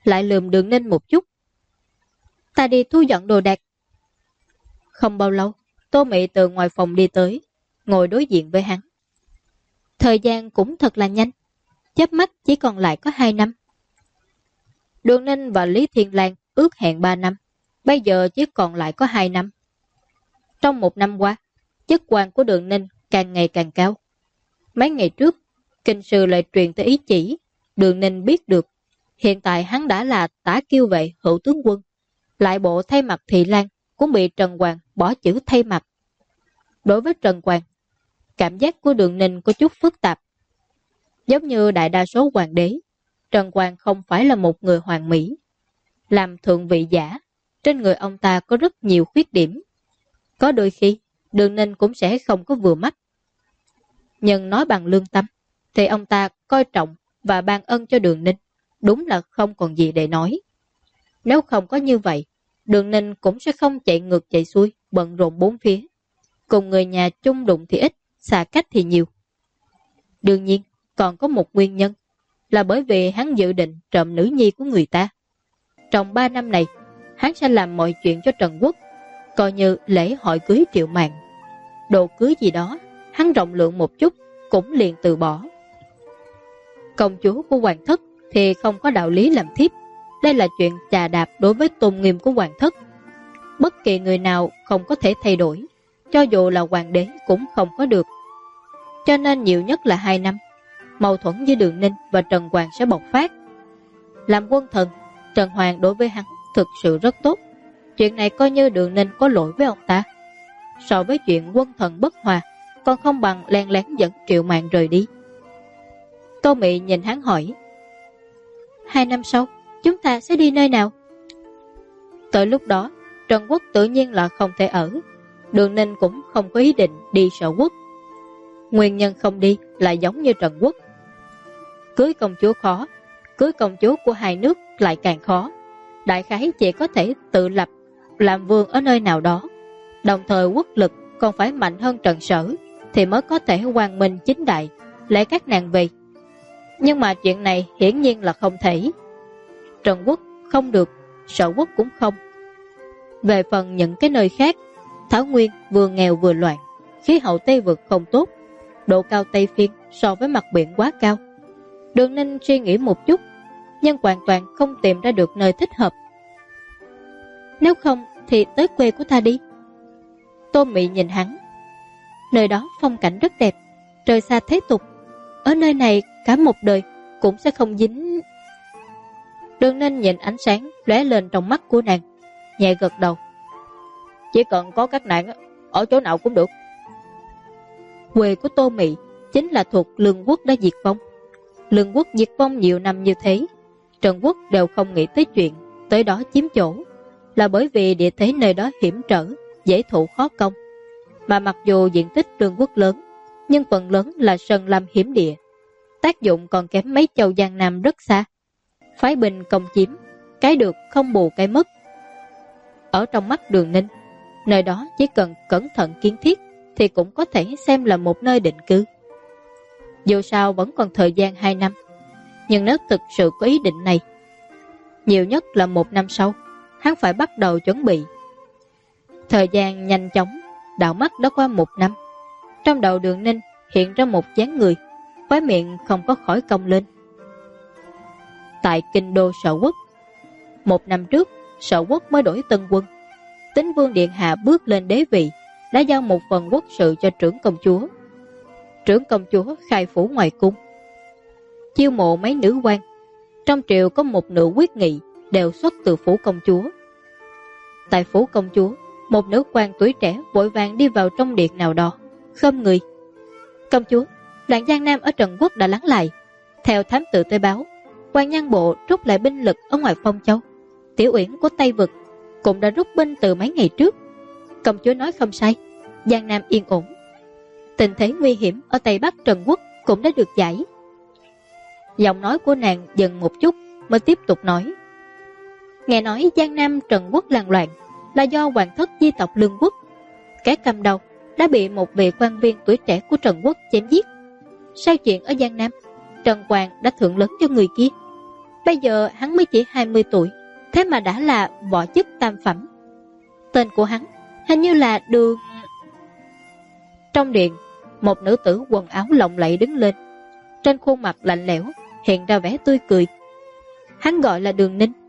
lại lườm Đường Ninh một chút. Ta đi thu dọn đồ đạc. Không bao lâu, Tô Mị từ ngoài phòng đi tới, ngồi đối diện với hắn. Thời gian cũng thật là nhanh, chớp mắt chỉ còn lại có 2 năm. Đường Ninh và Lý Thiên Lang ước hẹn 3 năm, bây giờ chỉ còn lại có 2 năm. Trong 1 năm qua, chức quan của Đường Ninh càng ngày càng cao. Mấy ngày trước, kinh sư lại truyền tới ý chỉ, Đường Ninh biết được, hiện tại hắn đã là tả kiêu vệ hữu tướng quân, lại bộ thay mặt Thị Lang cũng bị Trần Hoàng bỏ chữ thay mặt. Đối với Trần Hoàng, cảm giác của Đường Ninh có chút phức tạp. Giống như đại đa số hoàng đế, Trần Hoàng không phải là một người hoàn mỹ. Làm thượng vị giả, trên người ông ta có rất nhiều khuyết điểm. Có đôi khi, Đường Ninh cũng sẽ không có vừa mắt. Nhưng nói bằng lương tâm, thì ông ta coi trọng và ban ân cho Đường Ninh, đúng là không còn gì để nói. Nếu không có như vậy, Đường Ninh cũng sẽ không chạy ngược chạy xuôi, bận rộn bốn phía. Cùng người nhà chung đụng thì ít, xa cách thì nhiều. Đương nhiên, còn có một nguyên nhân, là bởi vì hắn dự định trộm nữ nhi của người ta. Trong 3 năm này, hắn sẽ làm mọi chuyện cho Trần Quốc, coi như lễ hội cưới Triệu Mạn. Đồ cưới gì đó, hắn rộng lượng một chút, cũng liền từ bỏ. Công chúa của hoàng thất thì không có đạo lý làm thiếp. Đây là chuyện chà đạp đối với tôn nghiêm của hoàng thất. Bất kỳ người nào không có thể thay đổi, cho dù là hoàng đế cũng không có được. Cho nên nhiều nhất là 2 năm, mâu thuẫn giữa Đường Ninh và Trần Hoàng sẽ bộc phát. Làm quân thần, Trần Hoàng đối với hắn thực sự rất tốt. Chuyện này coi như Đường Ninh có lỗi với ông ta. So với chuyện quân thần bất hòa, còn không bằng len lén dẫn Triệu Mạn rời đi. Tô Mị nhìn hắn hỏi, 2 năm sau, chúng ta sẽ đi nơi nào? Tới lúc đó, Trần Quốc tự nhiên là không thể ở. Đường Ninh cũng không có ý định đi Sở Quốc. Nguyên nhân không đi là giống như Trần Quốc. Cưới công chúa khó, cưới công chúa của hai nước lại càng khó. Đại khái chỉ có thể tự lập, làm vương ở nơi nào đó. Đồng thời quốc lực còn phải mạnh hơn Trần Sở, thì mới có thể quang minh chính đại, lấy các nàng về. Nhưng mà chuyện này hiển nhiên là không thể. Trần Quốc không được, Sở Quốc cũng không. Về phần những cái nơi khác, Thảo Nguyên vừa nghèo vừa loạn, khí hậu Tây Vực không tốt, độ cao Tây Phiên so với mặt biển quá cao. Đường Ninh suy nghĩ một chút, nhưng hoàn toàn không tìm ra được nơi thích hợp. Nếu không thì tới quê của ta đi. Tô Mị nhìn hắn. Nơi đó phong cảnh rất đẹp, trời xa thế tục. Ở nơi này cả một đời cũng sẽ không dính. Đường Ninh nhìn ánh sáng lóe lên trong mắt của nàng, nhẹ gật đầu. Chỉ cần có các nàng ở chỗ nào cũng được. Quê của Tô Mị chính là thuộc Lương Quốc đã diệt vong. Lương Quốc diệt vong nhiều năm như thế, Trần Quốc đều không nghĩ tới chuyện tới đó chiếm chỗ, là bởi vì địa thế nơi đó hiểm trở, dễ thụ khó công. Mà mặc dù diện tích Lương Quốc lớn, nhưng phần lớn là sơn lâm hiểm địa, tác dụng còn kém mấy châu Giang Nam rất xa. Phái binh công chiếm, cái được không bù cái mất. Ở trong mắt Đường Ninh, nơi đó chỉ cần cẩn thận kiến thiết thì cũng có thể xem là một nơi định cư. Dù sao vẫn còn thời gian 2 năm, nhưng nếu thực sự có ý định này, nhiều nhất là 1 năm sau, hắn phải bắt đầu chuẩn bị. Thời gian nhanh chóng, đảo mắt đã qua 1 năm. Trong đầu Đường Ninh hiện ra một dáng người, khóe miệng không có khỏi cong lên. Tại kinh đô Sở Quốc, 1 năm trước, Sở Quốc mới đổi tân quân. Tín Vương Điện Hạ bước lên đế vị, đã giao một phần quốc sự cho trưởng công chúa. Trưởng công chúa khai phủ ngoài cung, chiêu mộ mấy nữ quan. Trong triều có một nữ quyết nghị, đều xuất từ phủ công chúa. Tại phủ công chúa, một nữ quan tuổi trẻ vội vàng đi vào trong điện nào đó, khom người. Công chúa, loạn Giang Nam ở Trần Quốc đã lắng lại. Theo thám tử tới báo, Quan Nhan Bộ rút lại binh lực ở ngoài Phong Châu. Tiểu Uyển của Tây Vực cũng đã rút binh từ mấy ngày trước. Công chúa nói không sai, Giang Nam yên ổn. Tình thế nguy hiểm ở Tây Bắc Trần Quốc cũng đã được giải. Giọng nói của nàng dừng một chút mới tiếp tục nói. Nghe nói Giang Nam Trần Quốc làng loạn là do hoàng thất di tộc Lương Quốc. Kẻ cầm đầu đã bị một vị quan viên tuổi trẻ của Trần Quốc chém giết. Sau chuyện ở Giang Nam, Trần Hoàng đã thưởng lớn cho người kia. Bây giờ hắn mới chỉ 20 tuổi, thế mà đã là võ chức tam phẩm. Tên của hắn hình như là Đường. Trong điện, một nữ tử quần áo lộng lẫy đứng lên. Trên khuôn mặt lạnh lẽo hiện ra vẻ tươi cười. Hắn gọi là Đường Ninh.